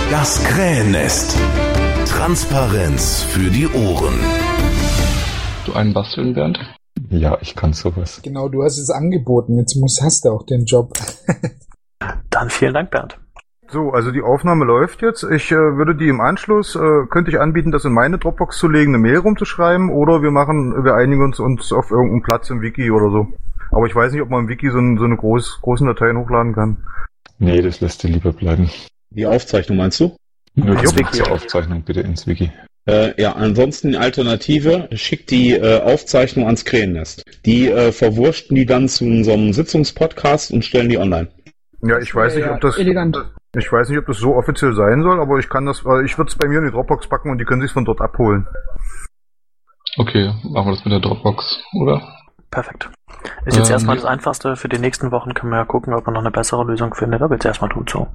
Das Krähennest. Transparenz für die Ohren. Du einen basteln, Bernd? Ja, ich kann sowas. Genau, du hast es angeboten. Jetzt hast du auch den Job. Dann vielen Dank, Bernd. So, also die Aufnahme läuft jetzt. Ich würde die im Anschluss, könnte ich anbieten, das in meine Dropbox zu legen, eine Mail rumzuschreiben, oder wir einigen uns auf irgendeinen Platz im Wiki oder so. Aber ich weiß nicht, ob man im Wiki so eine großen Dateien hochladen kann. Nee, das lässt dir lieber bleiben. Die Aufzeichnung meinst du? Nur die Aufzeichnung bitte ins Wiki. Ja, ansonsten die Alternative, schickt die Aufzeichnung ans Krähennest. Die verwurschten die dann zu unserem Sitzungspodcast und stellen die online. Ja, ich weiß nicht, ob das so offiziell sein soll, aber ich würde es bei mir in die Dropbox packen und die können sich von dort abholen. Okay, machen wir das mit der Dropbox, oder? Perfekt. Ist jetzt erstmal das Einfachste. Für die nächsten Wochen können wir ja gucken, ob man noch eine bessere Lösung findet, aber jetzt erstmal tut so.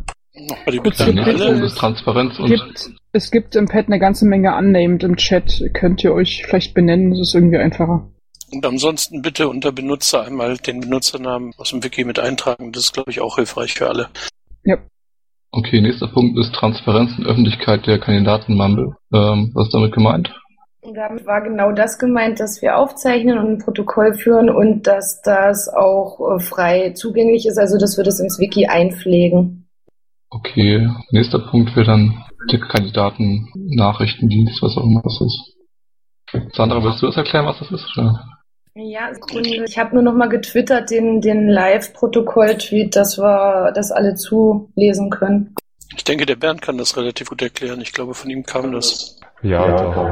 Es gibt im Pad eine ganze Menge Unnamed im Chat. Könnt ihr euch vielleicht benennen? Das ist irgendwie einfacher. Und ansonsten bitte unter Benutzer einmal den Benutzernamen aus dem Wiki mit eintragen. Das ist, glaube ich, auch hilfreich für alle. Ja. Okay, nächster Punkt ist Transparenz und Öffentlichkeit der Kandidatenmumble. Was ist damit gemeint? Damit war genau das gemeint, dass wir aufzeichnen und ein Protokoll führen und dass das auch frei zugänglich ist, also dass wir das ins Wiki einpflegen. Okay, nächster Punkt wäre dann der Kandidaten-Nachrichtendienst, was auch immer das ist. Sandra, willst du das erklären, was das ist? Oder? Ja, ich habe nur noch mal getwittert, den Live-Protokoll-Tweet, dass wir das alle zulesen können. Ich denke, der Bernd kann das relativ gut erklären. Ich glaube, von ihm kam das. Ja,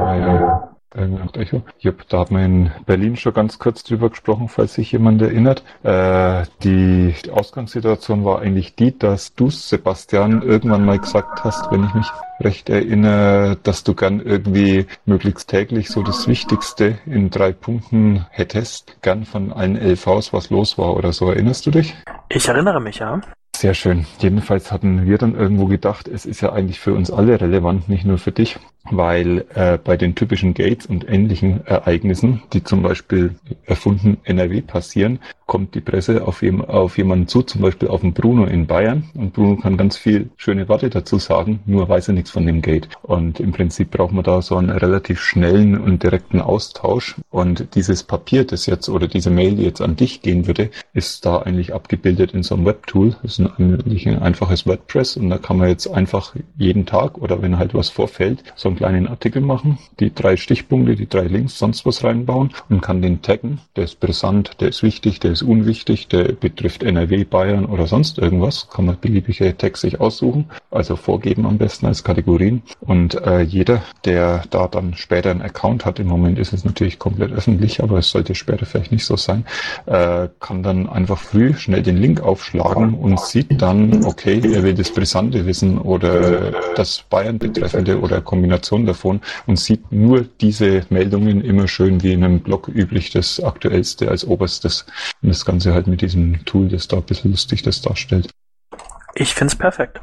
da hat man in Berlin schon ganz kurz drüber gesprochen, falls sich jemand erinnert. Die Ausgangssituation war eigentlich die, dass du, Sebastian, irgendwann mal gesagt hast, wenn ich mich recht erinnere, dass du gern irgendwie möglichst täglich so das Wichtigste in 3 Punkten hättest, gern von allen LVs, was los war oder so. Erinnerst du dich? Ich erinnere mich, ja. Sehr schön. Jedenfalls hatten wir dann irgendwo gedacht, es ist ja eigentlich für uns alle relevant, nicht nur für dich, weil bei den typischen Gates und ähnlichen Ereignissen, die zum Beispiel erfunden NRW passieren, kommt die Presse auf jemanden zu, zum Beispiel auf den Bruno in Bayern, und Bruno kann ganz viel schöne Worte dazu sagen, nur weiß er nichts von dem Gate. Und im Prinzip braucht man da so einen relativ schnellen und direkten Austausch, und dieses Papier, das jetzt, oder diese Mail, die jetzt an dich gehen würde, ist da eigentlich abgebildet in so einem Webtool. Das ist eigentlich ein einfaches WordPress, und da kann man jetzt einfach jeden Tag, oder wenn halt was vorfällt, so einen kleinen Artikel machen, die 3 Stichpunkte, die 3 Links, sonst was reinbauen, und kann den taggen. Der ist brisant, der ist wichtig, der ist unwichtig, der betrifft NRW, Bayern oder sonst irgendwas. Kann man beliebige Tags sich aussuchen, also vorgeben am besten als Kategorien. Und jeder, der da dann später einen Account hat, im Moment ist es natürlich komplett öffentlich, aber es sollte später vielleicht nicht so sein, kann dann einfach früh schnell den Link aufschlagen und sieht dann, okay, er will das Brisante wissen oder das Bayern betreffende oder Kombination davon, und sieht nur diese Meldungen immer schön wie in einem Blog üblich, das Aktuellste als Oberstes. Und das Ganze halt mit diesem Tool, das da ein bisschen lustig das darstellt. Ich find's perfekt.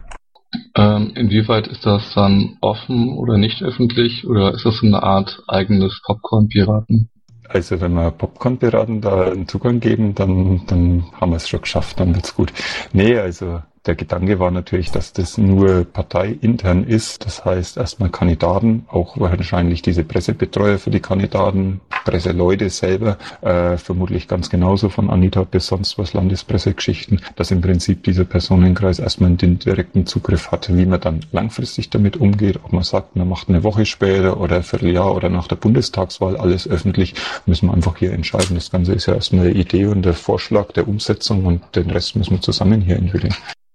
Inwieweit ist das dann offen oder nicht öffentlich, oder ist das so eine Art eigenes Popcorn-Piraten? Also wenn wir Popcorn-Piraten da einen Zugang geben, dann haben wir es schon geschafft, dann wird's gut. Nee, also der Gedanke war natürlich, dass das nur parteiintern ist. Das heißt, erstmal Kandidaten, auch wahrscheinlich diese Pressebetreuer für die Kandidaten, Presseleute selber, vermutlich ganz genauso von Anita bis sonst was Landespressegeschichten, dass im Prinzip dieser Personenkreis erstmal den direkten Zugriff hat. Wie man dann langfristig damit umgeht, ob man sagt, man macht eine Woche später oder ein Vierteljahr oder nach der Bundestagswahl alles öffentlich, müssen wir einfach hier entscheiden. Das Ganze ist ja erstmal eine Idee und der Vorschlag der Umsetzung, und den Rest müssen wir zusammen hier entwickeln.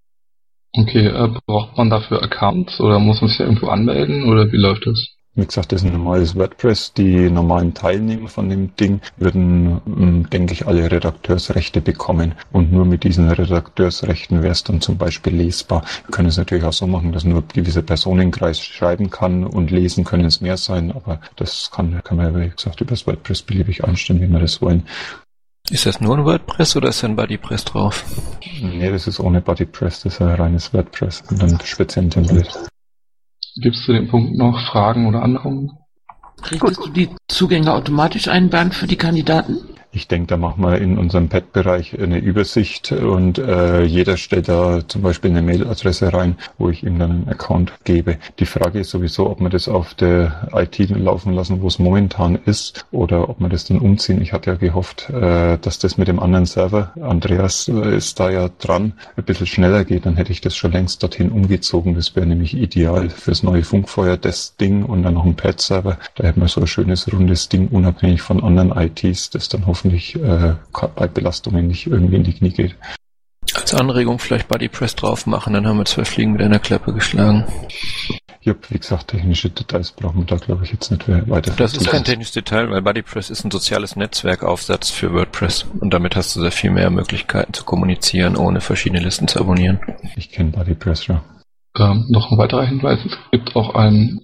Okay, braucht man dafür Accounts oder muss man sich ja irgendwo anmelden, oder wie läuft das? Wie gesagt, das ist ein normales WordPress. Die normalen Teilnehmer von dem Ding würden, denke ich, alle Redakteursrechte bekommen. Und nur mit diesen Redakteursrechten wäre es dann zum Beispiel lesbar. Wir können es natürlich auch so machen, dass nur ein gewisser Personenkreis schreiben kann, und lesen können es mehr sein. Aber das kann man, wie gesagt, über das WordPress beliebig einstellen, wie wir das wollen. Ist das nur ein WordPress oder ist da ein BuddyPress drauf? Nee, das ist ohne BuddyPress, das ist ein reines WordPress und dann speziell Template. Gibt es zu dem Punkt noch Fragen oder Anmerkungen? Richtest du die Zugänge automatisch ein, Bernd, für die Kandidaten? Ich denke, da machen wir in unserem Pad-Bereich eine Übersicht und jeder stellt da zum Beispiel eine Mailadresse rein, wo ich ihm dann einen Account gebe. Die Frage ist sowieso, ob wir das auf der IT laufen lassen, wo es momentan ist, oder ob wir das dann umziehen. Ich hatte ja gehofft, dass das mit dem anderen Server, Andreas ist da ja dran, ein bisschen schneller geht. Dann hätte ich das schon längst dorthin umgezogen. Das wäre nämlich ideal fürs neue Funkfeuer, das Ding und dann noch ein Pad-Server. Da hätten wir so ein schönes, rundes Ding, unabhängig von anderen ITs, das dann hoffentlich bei Belastungen nicht irgendwie in die Knie geht. Als Anregung vielleicht BuddyPress drauf machen, dann haben wir 2 Fliegen mit einer Klappe geschlagen. Jupp, wie gesagt, technische Details brauchen wir da, glaube ich, jetzt nicht weiter. Das ist kein technisches Detail, weil BuddyPress ist ein soziales Netzwerkaufsatz für WordPress und damit hast du sehr viel mehr Möglichkeiten zu kommunizieren, ohne verschiedene Listen zu abonnieren. Ich kenne BuddyPress, ja. Noch ein weiterer Hinweis, es gibt auch ein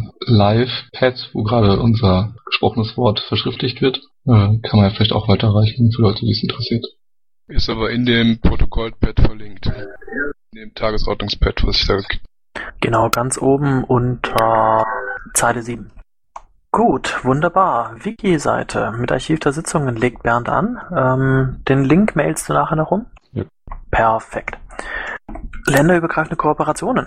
Live-Pad, wo gerade unser gesprochenes Wort verschriftlicht wird. Kann man ja vielleicht auch weiterreichen für Leute, die es interessiert. Ist aber in dem Protokoll-Pad verlinkt. In dem Tagesordnungspad, was ich da... Genau, ganz oben unter Zeile 7. Gut, wunderbar. Wiki-Seite mit Archiv der Sitzungen legt Bernd an. Den Link mailst du nachher noch rum? Ja. Perfekt. Länderübergreifende Kooperationen.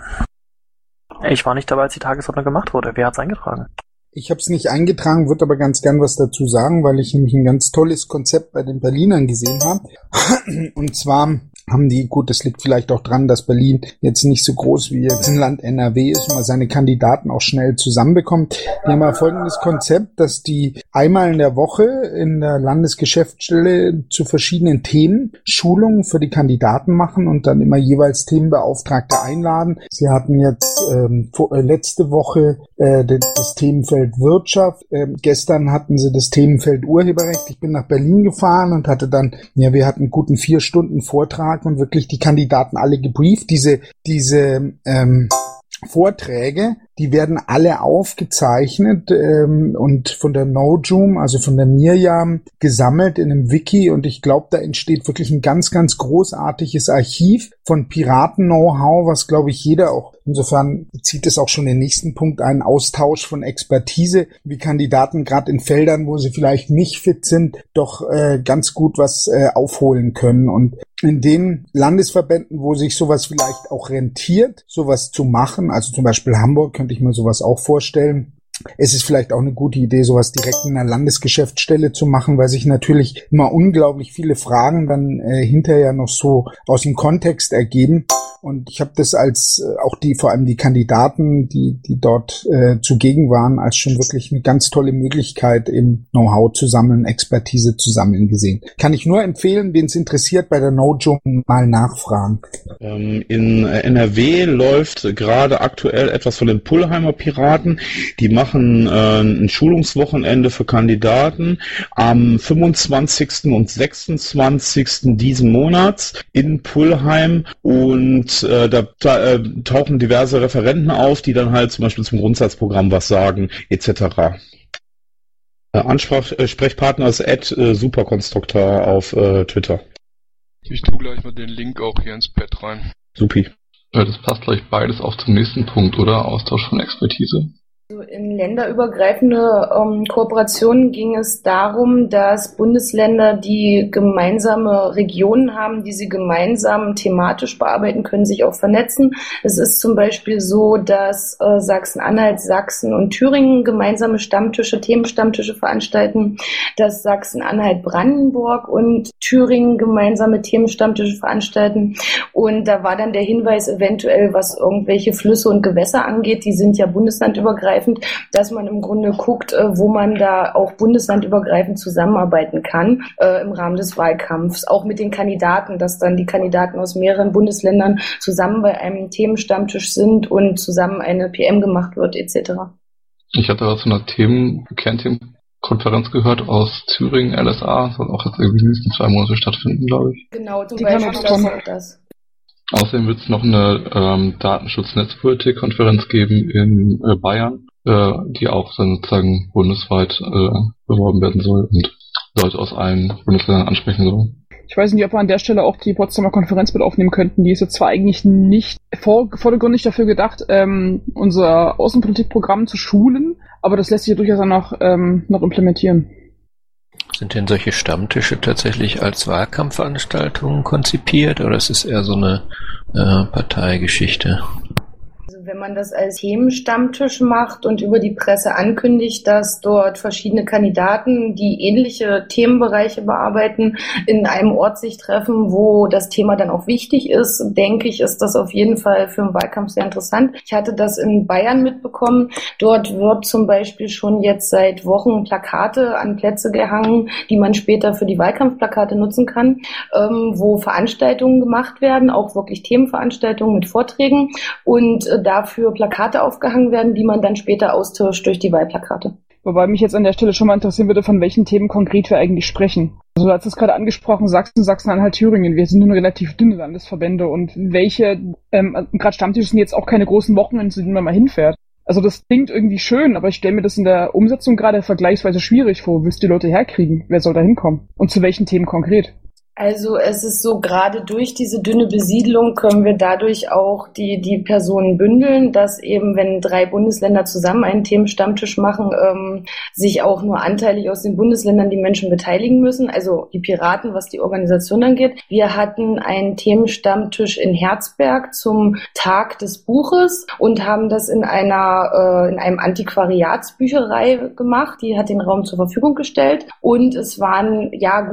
Ich war nicht dabei, als die Tagesordnung gemacht wurde. Wer hat's eingetragen? Ich habe es nicht eingetragen, würde aber ganz gern was dazu sagen, weil ich nämlich ein ganz tolles Konzept bei den Berlinern gesehen habe. Und zwar haben die, gut, das liegt vielleicht auch dran, dass Berlin jetzt nicht so groß wie jetzt ein Land NRW ist und man seine Kandidaten auch schnell zusammenbekommt. Die haben aber folgendes Konzept, dass die einmal in der Woche in der Landesgeschäftsstelle zu verschiedenen Themen Schulungen für die Kandidaten machen und dann immer jeweils Themenbeauftragte einladen. Sie hatten jetzt letzte Woche das Themenfeld Wirtschaft. Gestern hatten sie das Themenfeld Urheberrecht. Ich bin nach Berlin gefahren und hatte dann, wir hatten einen guten 4 Stunden Vortrag und wirklich die Kandidaten alle gebrieft. Diese Vorträge, die werden alle aufgezeichnet und von der Nojum, also von der Mirjam, gesammelt in einem Wiki und ich glaube, da entsteht wirklich ein ganz, ganz großartiges Archiv von Piraten-Know-how, was, glaube ich, jeder auch, insofern zieht es auch schon den nächsten Punkt ein, Austausch von Expertise, wie Kandidaten gerade in Feldern, wo sie vielleicht nicht fit sind, doch ganz gut was aufholen können. Und in den Landesverbänden, wo sich sowas vielleicht auch rentiert, sowas zu machen, also zum Beispiel Hamburg, könnte ich mir sowas auch vorstellen. Es ist vielleicht auch eine gute Idee, sowas direkt in einer Landesgeschäftsstelle zu machen, weil sich natürlich immer unglaublich viele Fragen dann hinterher noch so aus dem Kontext ergeben. Und ich habe das als auch vor allem die Kandidaten, die dort zugegen waren, als schon wirklich eine ganz tolle Möglichkeit, eben Know-how zu sammeln, Expertise zu sammeln gesehen. Kann ich nur empfehlen, wen es interessiert, bei der Nojum mal nachfragen. In NRW läuft gerade aktuell etwas von den Pullheimer Piraten. Die machen ein Schulungswochenende für Kandidaten am 25. und 26. diesen Monats in Pullheim und da tauchen diverse Referenten auf, die dann halt zum Beispiel zum Grundsatzprogramm was sagen, etc. Sprechpartner ist @superkonstruktor auf Twitter. Ich tue gleich mal den Link auch hier ins Pad rein. Supi. Das passt gleich beides auch zum nächsten Punkt, oder? Austausch von Expertise. In länderübergreifende Kooperationen ging es darum, dass Bundesländer, die gemeinsame Regionen haben, die sie gemeinsam thematisch bearbeiten können, sich auch vernetzen. Es ist zum Beispiel so, dass Sachsen-Anhalt, Sachsen und Thüringen gemeinsame Themenstammtische veranstalten, dass Sachsen-Anhalt, Brandenburg und Thüringen gemeinsame Themenstammtische veranstalten. Und da war dann der Hinweis eventuell, was irgendwelche Flüsse und Gewässer angeht, die sind ja bundeslandübergreifend, dass man im Grunde guckt, wo man da auch bundeslandübergreifend zusammenarbeiten kann im Rahmen des Wahlkampfs, auch mit den Kandidaten, dass dann die Kandidaten aus mehreren Bundesländern zusammen bei einem Themenstammtisch sind und zusammen eine PM gemacht wird, etc. Ich hatte was von einer Kernthemenkonferenz gehört aus Thüringen, LSA, soll auch jetzt irgendwie in den nächsten 2 Monate stattfinden, glaube ich. Genau, zum Beispiel das. Außerdem wird es noch eine Datenschutz-Netzpolitik-Konferenz geben in Bayern, die auch dann sozusagen bundesweit beworben werden soll und Leute aus allen Bundesländern ansprechen soll. Ich weiß nicht, ob wir an der Stelle auch die Potsdamer Konferenz mit aufnehmen könnten. Die ist jetzt zwar eigentlich nicht vordergründig dafür gedacht, unser Außenpolitikprogramm zu schulen, aber das lässt sich ja durchaus auch noch implementieren. Sind denn solche Stammtische tatsächlich als Wahlkampfveranstaltungen konzipiert oder ist es eher so eine Parteigeschichte? Also wenn man das als Themenstammtisch macht und über die Presse ankündigt, dass dort verschiedene Kandidaten, die ähnliche Themenbereiche bearbeiten, in einem Ort sich treffen, wo das Thema dann auch wichtig ist, denke ich, ist das auf jeden Fall für einen Wahlkampf sehr interessant. Ich hatte das in Bayern mitbekommen. Dort wird zum Beispiel schon jetzt seit Wochen Plakate an Plätze gehangen, die man später für die Wahlkampfplakate nutzen kann, wo Veranstaltungen gemacht werden, auch wirklich Themenveranstaltungen mit Vorträgen und dafür Plakate aufgehangen werden, die man dann später austauscht durch die Wahlplakate. Wobei mich jetzt an der Stelle schon mal interessieren würde, von welchen Themen konkret wir eigentlich sprechen. Also du hast es gerade angesprochen, Sachsen, Sachsen-Anhalt, Thüringen. Wir sind nun relativ dünne Landesverbände und welche, gerade Stammtische sind jetzt auch keine großen Wochenenden, zu denen man mal hinfährt. Also das klingt irgendwie schön, aber ich stelle mir das in der Umsetzung gerade vergleichsweise schwierig vor. Wo willst du die Leute herkriegen? Wer soll da hinkommen? Und zu welchen Themen konkret? Also es ist so, gerade durch diese dünne Besiedlung können wir dadurch auch die Personen bündeln, dass eben, wenn 3 Bundesländer zusammen einen Themenstammtisch machen, sich auch nur anteilig aus den Bundesländern die Menschen beteiligen müssen, also die Piraten, was die Organisation angeht. Wir hatten einen Themenstammtisch in Herzberg zum Tag des Buches und haben das in einem Antiquariatsbücherei gemacht, die hat den Raum zur Verfügung gestellt und es waren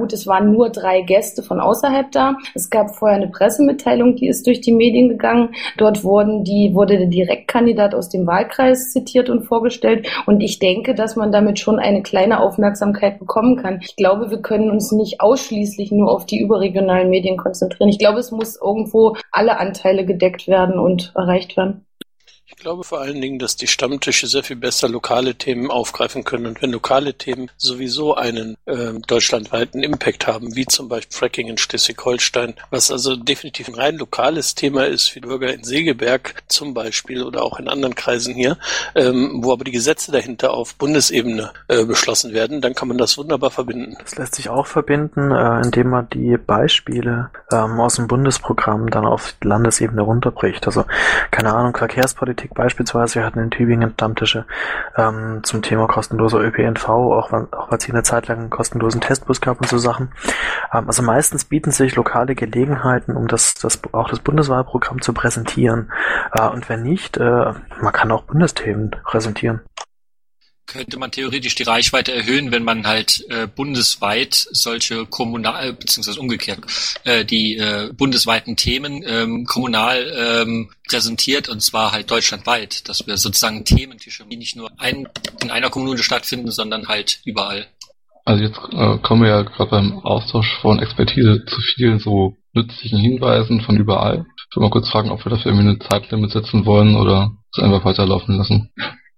nur 3 Gäste von außerhalb da. Es gab vorher eine Pressemitteilung, die ist durch die Medien gegangen. Dort wurde der Direktkandidat aus dem Wahlkreis zitiert und vorgestellt. Und ich denke, dass man damit schon eine kleine Aufmerksamkeit bekommen kann. Ich glaube, wir können uns nicht ausschließlich nur auf die überregionalen Medien konzentrieren. Ich glaube, es muss irgendwo alle Anteile gedeckt werden und erreicht werden. Ich glaube vor allen Dingen, dass die Stammtische sehr viel besser lokale Themen aufgreifen können. Und wenn lokale Themen sowieso einen deutschlandweiten Impact haben, wie zum Beispiel Fracking in Schleswig-Holstein, was also definitiv ein rein lokales Thema ist für die Bürger in Segeberg zum Beispiel oder auch in anderen Kreisen hier, wo aber die Gesetze dahinter auf Bundesebene beschlossen werden, dann kann man das wunderbar verbinden. Das lässt sich auch verbinden, indem man die Beispiele aus dem Bundesprogramm dann auf Landesebene runterbricht. Also, keine Ahnung, Verkehrspolitik beispielsweise, wir hatten in Tübingen Stammtische zum Thema kostenloser ÖPNV, auch weil es hier eine Zeit lang einen kostenlosen Testbus gab und so Sachen. Also meistens bieten sich lokale Gelegenheiten, um auch das Bundeswahlprogramm zu präsentieren. Und wenn nicht, man kann auch Bundesthemen präsentieren. Könnte man theoretisch die Reichweite erhöhen, wenn man halt bundesweit solche kommunal, beziehungsweise umgekehrt, die bundesweiten Themen kommunal präsentiert, und zwar halt deutschlandweit, dass wir sozusagen Thementische, die nicht nur in einer Kommune stattfinden, sondern halt überall. Also jetzt kommen wir ja gerade beim Austausch von Expertise zu vielen so nützlichen Hinweisen von überall. Ich will mal kurz fragen, ob wir dafür irgendwie eine Zeitlimit setzen wollen oder es einfach weiterlaufen lassen.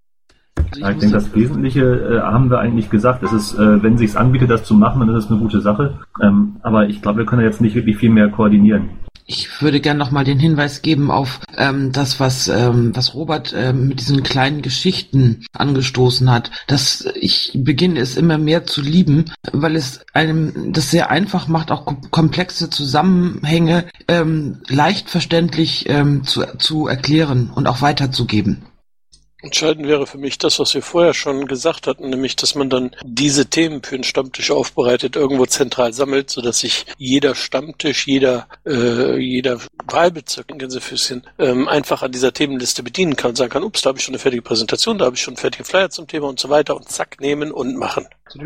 Ich denke, das Wesentliche haben wir eigentlich gesagt. Es ist, wenn es sich anbietet, das zu machen, dann ist es eine gute Sache. Aber ich glaube, wir können jetzt nicht wirklich viel mehr koordinieren. Ich würde gerne nochmal den Hinweis geben auf das, was Robert mit diesen kleinen Geschichten angestoßen hat. Ich beginne es immer mehr zu lieben, weil es einem das sehr einfach macht, auch komplexe Zusammenhänge leicht verständlich zu erklären und auch weiterzugeben. Entscheidend wäre für mich das, was wir vorher schon gesagt hatten, nämlich, dass man dann diese Themen für einen Stammtisch aufbereitet, irgendwo zentral sammelt, sodass sich jeder Stammtisch, jeder Wahlbezirk in Gänsefüßchen einfach an dieser Themenliste bedienen kann und sagen kann, ups, da habe ich schon eine fertige Präsentation, da habe ich schon einen fertigen Flyer zum Thema und so weiter und zack, nehmen und machen.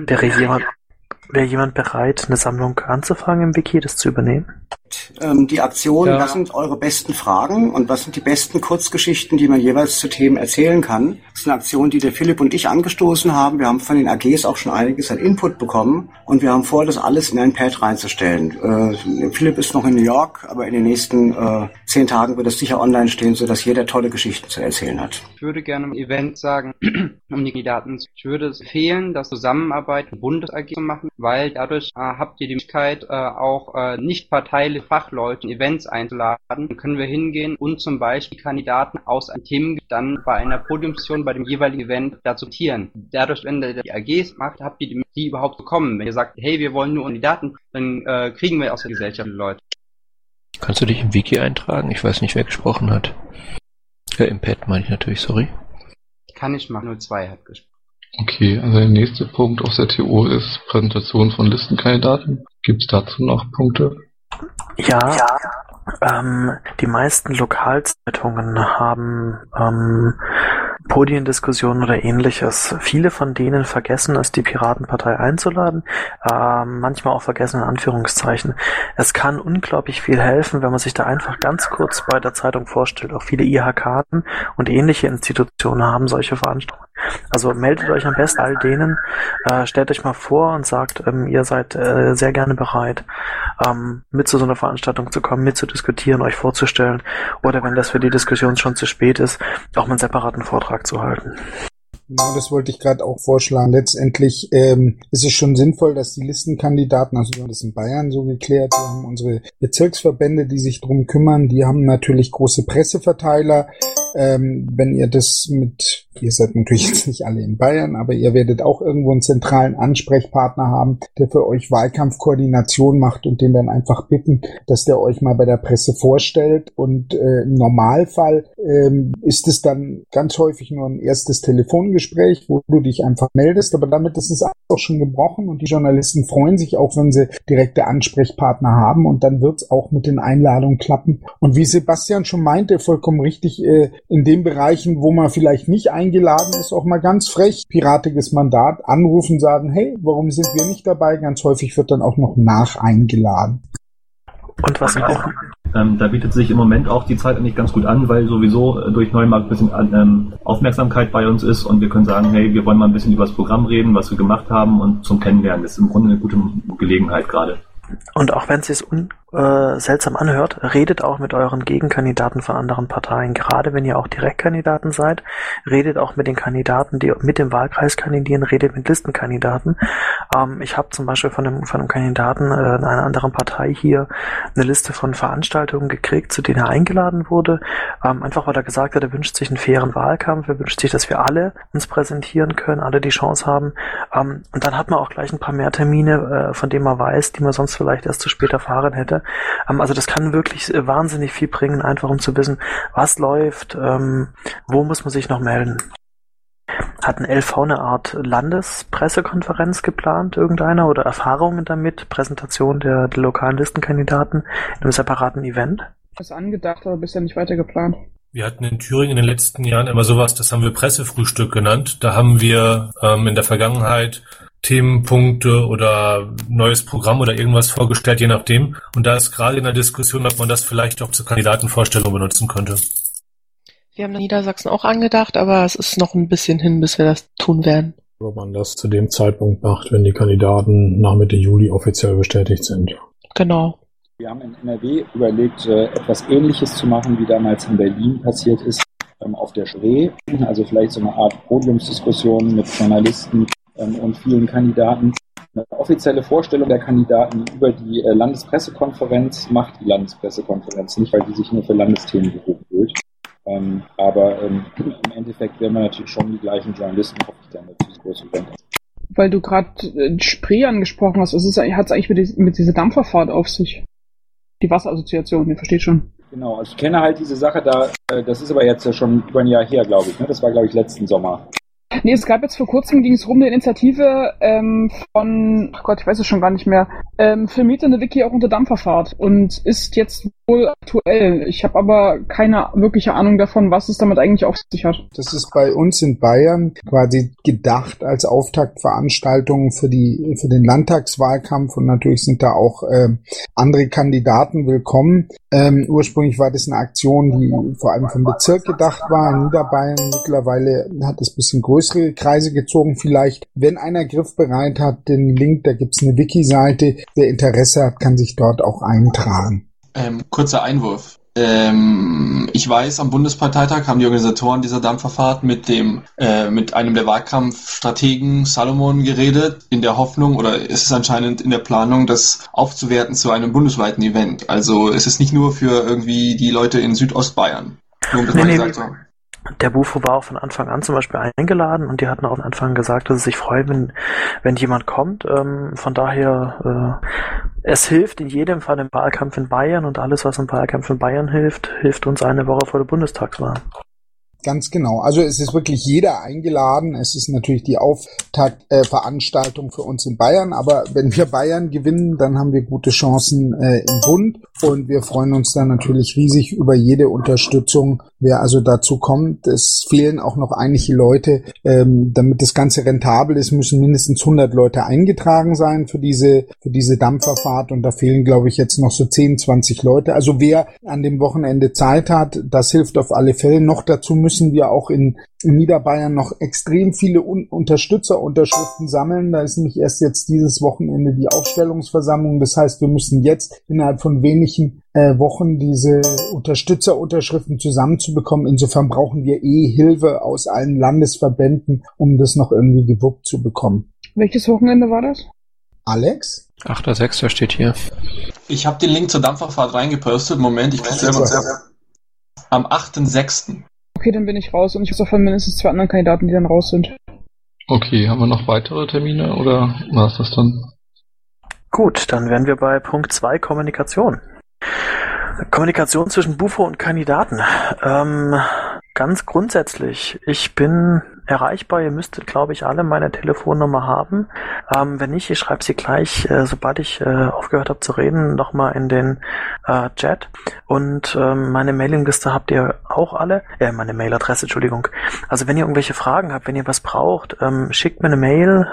Wäre jemand bereit, eine Sammlung anzufangen im Wiki, das zu übernehmen? Die Aktion, was sind eure besten Fragen und was sind die besten Kurzgeschichten, die man jeweils zu Themen erzählen kann. Das ist eine Aktion, die der Philipp und ich angestoßen haben. Wir haben von den AGs auch schon einiges an Input bekommen und wir haben vor, das alles in ein Pad reinzustellen. Philipp ist noch in New York, aber in den nächsten 10 Tagen wird es sicher online stehen, sodass jeder tolle Geschichten zu erzählen hat. Ich würde gerne im Event sagen, um die Kandidaten, ich würde es empfehlen, das Zusammenarbeit mit Bundes-AG zu machen, weil dadurch habt ihr die Möglichkeit, auch nicht parteiliche Fachleute in Events einzuladen. Dann können wir hingehen und zum Beispiel Kandidaten aus einem Themen dann bei einer Podiumsdiskussion bei dem jeweiligen Event dazu zitieren. Dadurch, wenn ihr die AGs macht, habt ihr die überhaupt bekommen. Wenn ihr sagt, hey, wir wollen nur Kandidaten, dann kriegen wir aus der Gesellschaft Leute. Kannst du dich im Wiki eintragen? Ich weiß nicht, wer gesprochen hat. Ja, im Pad meine ich natürlich, sorry. Kann ich machen, 02 hat gesprochen. Okay, also der nächste Punkt auf der TO ist Präsentation von Listenkandidaten. Gibt es dazu noch Punkte? Ja. Die meisten Lokalzeitungen haben Podiendiskussionen oder ähnliches. Viele von denen vergessen es, die Piratenpartei einzuladen, manchmal auch vergessen in Anführungszeichen. Es kann unglaublich viel helfen, wenn man sich da einfach ganz kurz bei der Zeitung vorstellt. Auch viele IHK-en und ähnliche Institutionen haben solche Veranstaltungen. Also meldet euch am besten all denen, stellt euch mal vor und sagt, ihr seid sehr gerne bereit, mit zu so einer Veranstaltung zu kommen, mit zu diskutieren, euch vorzustellen oder wenn das für die Diskussion schon zu spät ist, auch mal einen separaten Vortrag zu halten. Genau, das wollte ich gerade auch vorschlagen. Letztendlich ist es schon sinnvoll, dass die Listenkandidaten, also wir haben das in Bayern so geklärt, wir haben unsere Bezirksverbände, die sich drum kümmern, die haben natürlich große Presseverteiler. Wenn ihr das ihr seid natürlich jetzt nicht alle in Bayern, aber ihr werdet auch irgendwo einen zentralen Ansprechpartner haben, der für euch Wahlkampfkoordination macht und den dann einfach bitten, dass der euch mal bei der Presse vorstellt. Und im Normalfall ist es dann ganz häufig nur ein erstes Telefongespräch, wo du dich einfach meldest, aber damit ist es auch schon gebrochen und die Journalisten freuen sich auch, wenn sie direkte Ansprechpartner haben und dann wird es auch mit den Einladungen klappen. Und wie Sebastian schon meinte, vollkommen richtig, in den Bereichen, wo man vielleicht nicht eingeladen ist, auch mal ganz frech, piratiges Mandat, anrufen, sagen, hey, warum sind wir nicht dabei? Ganz häufig wird dann auch noch eingeladen. Und was auch? Da bietet sich im Moment auch die Zeit eigentlich ganz gut an, weil sowieso durch Neumarkt ein bisschen Aufmerksamkeit bei uns ist und wir können sagen, hey, wir wollen mal ein bisschen über das Programm reden, was wir gemacht haben und zum Kennenlernen. Das ist im Grunde eine gute Gelegenheit gerade. Und auch wenn es sich seltsam anhört, redet auch mit euren Gegenkandidaten von anderen Parteien. Gerade wenn ihr auch Direktkandidaten seid, redet auch mit den Kandidaten, die mit dem Wahlkreis kandidieren, redet mit Listenkandidaten. Ich habe zum Beispiel von einem Kandidaten einer anderen Partei hier eine Liste von Veranstaltungen gekriegt, zu denen er eingeladen wurde. Einfach weil er gesagt hat, er wünscht sich einen fairen Wahlkampf, er wünscht sich, dass wir alle uns präsentieren können, alle die Chance haben. Und dann hat man auch gleich ein paar mehr Termine, von denen man weiß, die man sonst vielleicht erst zu spät erfahren hätte. Also das kann wirklich wahnsinnig viel bringen, einfach um zu wissen, was läuft, wo muss man sich noch melden. Hat ein LV eine Art Landespressekonferenz geplant, irgendeiner, oder Erfahrungen damit, Präsentation der lokalen Listenkandidaten in einem separaten Event? Das ist angedacht, aber bisher nicht weiter geplant. Wir hatten in Thüringen in den letzten Jahren immer sowas, das haben wir Pressefrühstück genannt. Da haben wir in der Vergangenheit Themenpunkte oder neues Programm oder irgendwas vorgestellt, je nachdem. Und da ist gerade in der Diskussion, ob man das vielleicht auch zur Kandidatenvorstellung benutzen könnte. Wir haben in Niedersachsen auch angedacht, aber es ist noch ein bisschen hin, bis wir das tun werden. Ob man das zu dem Zeitpunkt macht, wenn die Kandidaten nach Mitte Juli offiziell bestätigt sind. Genau. Wir haben in NRW überlegt, etwas Ähnliches zu machen, wie damals in Berlin passiert ist, auf der Spree. Also vielleicht so eine Art Podiumsdiskussion mit Journalisten und vielen Kandidaten. Eine offizielle Vorstellung der Kandidaten über die Landespressekonferenz macht die Landespressekonferenz nicht, weil die sich nur für Landesthemen berufen wird. Aber im Endeffekt werden wir natürlich schon die gleichen Journalisten, hoffe ich, dann natürlich große Event. Weil du gerade Spree angesprochen hast, hat es eigentlich mit dieser Dampferfahrt auf sich? Die Wasserassoziation, ihr versteht schon. Genau, also ich kenne halt diese Sache da, das ist aber jetzt ja schon über ein Jahr her, glaube ich. Ne? Das war, glaube ich, letzten Sommer. Nee, es gab jetzt vor kurzem, ging es rum, eine Initiative von, ach Gott, ich weiß es schon gar nicht mehr, filmiert eine Wiki auch unter Dampferfahrt und ist jetzt wohl aktuell. Ich habe aber keine wirkliche Ahnung davon, was es damit eigentlich auf sich hat. Das ist bei uns in Bayern quasi gedacht als Auftaktveranstaltung für den Landtagswahlkampf und natürlich sind da auch andere Kandidaten willkommen. Ursprünglich war das eine Aktion, die vor allem vom Bezirk gedacht war in Niederbayern. Mittlerweile hat es ein bisschen größere Kreise gezogen. Vielleicht, wenn einer griffbereit hat, den Link, da gibt's eine Wiki-Seite. Wer Interesse hat, kann sich dort auch eintragen. Kurzer Einwurf. Ich weiß, am Bundesparteitag haben die Organisatoren dieser Dampferfahrt mit einem der Wahlkampfstrategen Salomon geredet, in der Hoffnung, oder ist es anscheinend in der Planung, das aufzuwerten zu einem bundesweiten Event. Also es ist nicht nur für irgendwie die Leute in Südostbayern. Nur um das mal gesagt zu haben. Der Bufo war auch von Anfang an zum Beispiel eingeladen und die hatten auch von Anfang an gesagt, dass sie sich freuen, wenn jemand kommt. Von daher, es hilft in jedem Fall im Wahlkampf in Bayern und alles, was im Wahlkampf in Bayern hilft uns eine Woche vor der Bundestagswahl. Ganz genau. Also es ist wirklich jeder eingeladen. Es ist natürlich die Auftaktveranstaltung für uns in Bayern. Aber wenn wir Bayern gewinnen, dann haben wir gute Chancen im Bund. Und wir freuen uns dann natürlich riesig über jede Unterstützung, wer also dazu kommt. Es fehlen auch noch einige Leute. Damit das Ganze rentabel ist, müssen mindestens 100 Leute eingetragen sein für diese Dampferfahrt. Und da fehlen, glaube ich, jetzt noch so 10, 20 Leute. Also wer an dem Wochenende Zeit hat, das hilft auf alle Fälle. Noch dazu müssen wir auch in Niederbayern noch extrem viele Unterstützerunterschriften sammeln. Da ist nämlich erst jetzt dieses Wochenende die Aufstellungsversammlung. Das heißt, wir müssen jetzt innerhalb von wenigen Wochen diese Unterstützerunterschriften zusammenzubekommen. Insofern brauchen wir Hilfe aus allen Landesverbänden, um das noch irgendwie gewuppt zu bekommen. Welches Wochenende war das? Alex? 8.6. steht hier. Ich habe den Link zur Dampferfahrt reingepostet. Moment, ich gucke selber. Am 8.6. Okay, dann bin ich raus und ich weiß auch von mindestens 2 anderen Kandidaten, die dann raus sind. Okay, haben wir noch weitere Termine oder war es das dann? Gut, dann wären wir bei Punkt 2, Kommunikation. Kommunikation zwischen Bufo und Kandidaten. Ganz grundsätzlich, ich bin erreichbar. Ihr müsstet, glaube ich, alle meine Telefonnummer haben. Wenn nicht, ich schreibe sie gleich, sobald ich aufgehört habe zu reden, nochmal in den Chat. Und meine Mailingliste habt ihr auch alle. Meine Mailadresse, Entschuldigung. Also wenn ihr irgendwelche Fragen habt, wenn ihr was braucht, schickt mir eine Mail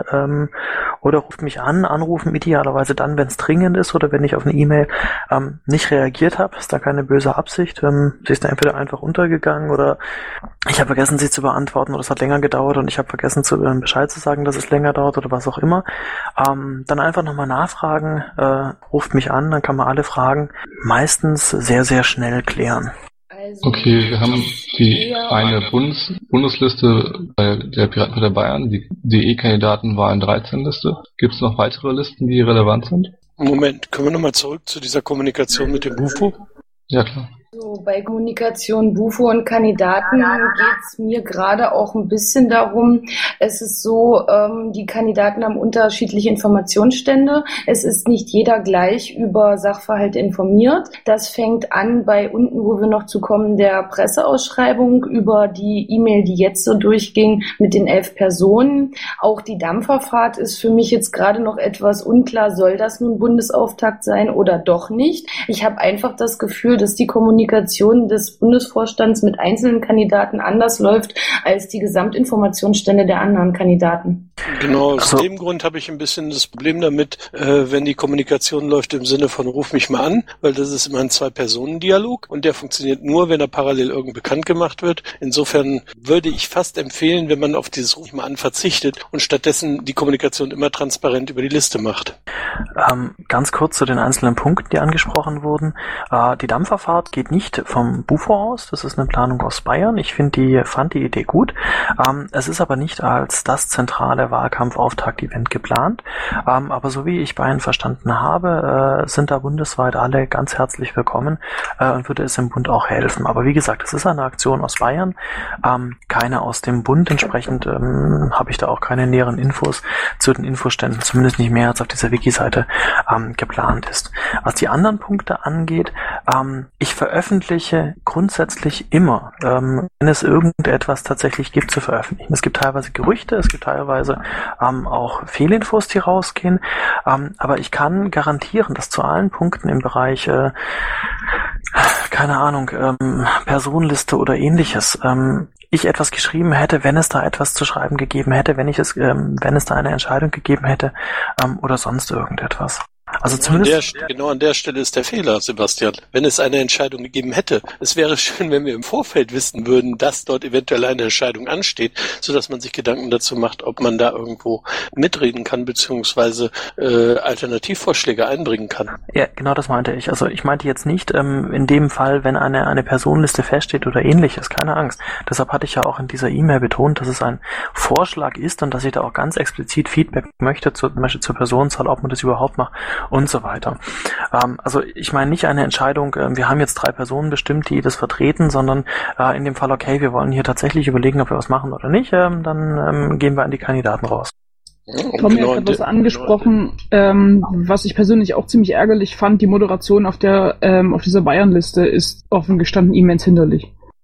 oder ruft mich an. Anrufen idealerweise dann, wenn es dringend ist oder wenn ich auf eine E-Mail nicht reagiert habe. Ist da keine böse Absicht. Sie ist da entweder einfach untergegangen oder ich habe vergessen, sie zu beantworten oder es hat länger gedauert und ich habe vergessen, Bescheid zu sagen, dass es länger dauert oder was auch immer. Dann einfach nochmal nachfragen, ruft mich an, dann kann man alle Fragen meistens sehr, sehr schnell klären. Okay, wir haben die eine Bundesliste bei der Piratenpartei Bayern, die DE-Kandidatenwahlen 13-Liste. Gibt es noch weitere Listen, die relevant sind? Moment, können wir nochmal zurück zu dieser Kommunikation mit dem Bufo? Ja, klar. So, bei Kommunikation Bufo und Kandidaten geht's mir gerade auch ein bisschen darum, es ist so, die Kandidaten haben unterschiedliche Informationsstände. Es ist nicht jeder gleich über Sachverhalte informiert. Das fängt an bei unten, wo wir noch zu kommen, der Presseausschreibung über die E-Mail, die jetzt so durchging mit den 11 Personen. Auch die Dampferfahrt ist für mich jetzt gerade noch etwas unklar. Soll das nun Bundesauftakt sein oder doch nicht? Ich habe einfach das Gefühl, dass die Kommunikation des Bundesvorstands mit einzelnen Kandidaten anders läuft als die Gesamtinformationsstände der anderen Kandidaten. Genau, aus dem Grund habe ich ein bisschen das Problem damit, wenn die Kommunikation läuft im Sinne von ruf mich mal an, weil das ist immer ein 2-Personen-Dialog und der funktioniert nur, wenn er parallel irgend bekannt gemacht wird. Insofern würde ich fast empfehlen, wenn man auf dieses ruf mich mal an verzichtet und stattdessen die Kommunikation immer transparent über die Liste macht. Ganz kurz zu den einzelnen Punkten, die angesprochen wurden. Die Dampferfahrt geht nicht vom Bufo aus, das ist eine Planung aus Bayern. Ich fand die Idee gut. Es ist aber nicht als das zentrale Wahlkampfauftakt-Event geplant. Aber so wie ich Bayern verstanden habe, sind da bundesweit alle ganz herzlich willkommen und würde es im Bund auch helfen. Aber wie gesagt, es ist eine Aktion aus Bayern, keine aus dem Bund. Entsprechend habe ich da auch keine näheren Infos zu den Infoständen, zumindest nicht mehr als auf dieser Wiki-Seite geplant ist. Was die anderen Punkte angeht, ich veröffentliche grundsätzlich immer, wenn es irgendetwas tatsächlich gibt, zu veröffentlichen. Es gibt teilweise Gerüchte, es gibt teilweise auch Fehlinfos, die rausgehen, aber ich kann garantieren, dass zu allen Punkten im Bereich keine Ahnung, Personenliste oder ähnliches, ich etwas geschrieben hätte, wenn es da etwas zu schreiben gegeben hätte, wenn es da eine Entscheidung gegeben hätte oder sonst irgendetwas. Also zumindest genau an der Stelle ist der Fehler, Sebastian. Wenn es eine Entscheidung gegeben hätte, es wäre schön, wenn wir im Vorfeld wissen würden, dass dort eventuell eine Entscheidung ansteht, sodass man sich Gedanken dazu macht, ob man da irgendwo mitreden kann, beziehungsweise Alternativvorschläge einbringen kann. Ja, genau das meinte ich. Also ich meinte jetzt nicht in dem Fall, wenn eine Personenliste feststeht oder ähnliches, keine Angst. Deshalb hatte ich ja auch in dieser E-Mail betont, dass es ein Vorschlag ist und dass ich da auch ganz explizit Feedback möchte, zum Beispiel zur Personenzahl, ob man das überhaupt macht und so weiter. Also ich meine nicht eine Entscheidung, wir haben jetzt 3 Personen bestimmt, die das vertreten, sondern in dem Fall, okay, wir wollen hier tatsächlich überlegen, ob wir was machen oder nicht, dann gehen wir an die Kandidaten raus. Tommy hat etwas angesprochen, was ich persönlich auch ziemlich ärgerlich fand. Die Moderation auf dieser Bayern-Liste ist offen gestanden immens hinderlich.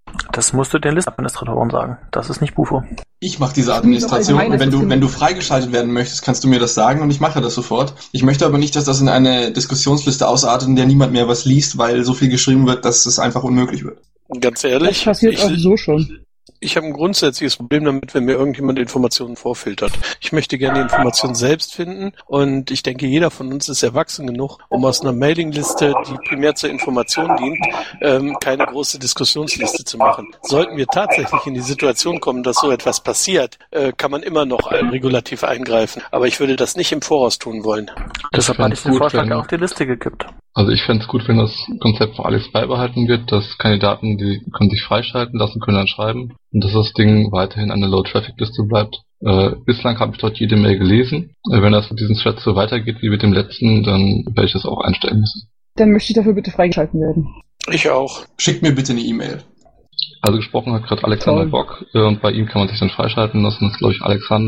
Das musst du den Listadministratoren sagen. Das ist nicht Bufo. Ich mache diese Administration und wenn du freigeschaltet werden möchtest, kannst du mir das sagen und ich mache das sofort. Ich möchte aber nicht, dass das in eine Diskussionsliste ausartet, in der niemand mehr was liest, weil so viel geschrieben wird, dass es einfach unmöglich wird. Ganz ehrlich, das passiert auch so schon. Ich habe ein grundsätzliches Problem damit, wenn mir irgendjemand Informationen vorfiltert. Ich möchte gerne die Informationen selbst finden und ich denke, jeder von uns ist erwachsen genug, um aus einer Mailingliste, die primär zur Information dient, keine große Diskussionsliste zu machen. Sollten wir tatsächlich in die Situation kommen, dass so etwas passiert, kann man immer noch regulativ eingreifen. Aber ich würde das nicht im Voraus tun wollen. Deshalb hatte ich den Vorschlag auf die Liste gekippt. Also ich fände es gut, wenn das Konzept für alles beibehalten wird, dass Kandidaten, die können sich freischalten lassen, können dann schreiben und dass das Ding weiterhin eine Low-Traffic-Liste bleibt. Bislang habe ich dort jede Mail gelesen. Wenn das mit diesem Thread so weitergeht wie mit dem letzten, dann werde ich das auch einstellen müssen. Dann möchte ich dafür bitte freigeschalten werden. Ich auch. Schickt mir bitte eine E-Mail. Also gesprochen hat gerade Alexander Bock und bei ihm kann man sich dann freischalten lassen. Das ist, glaube ich,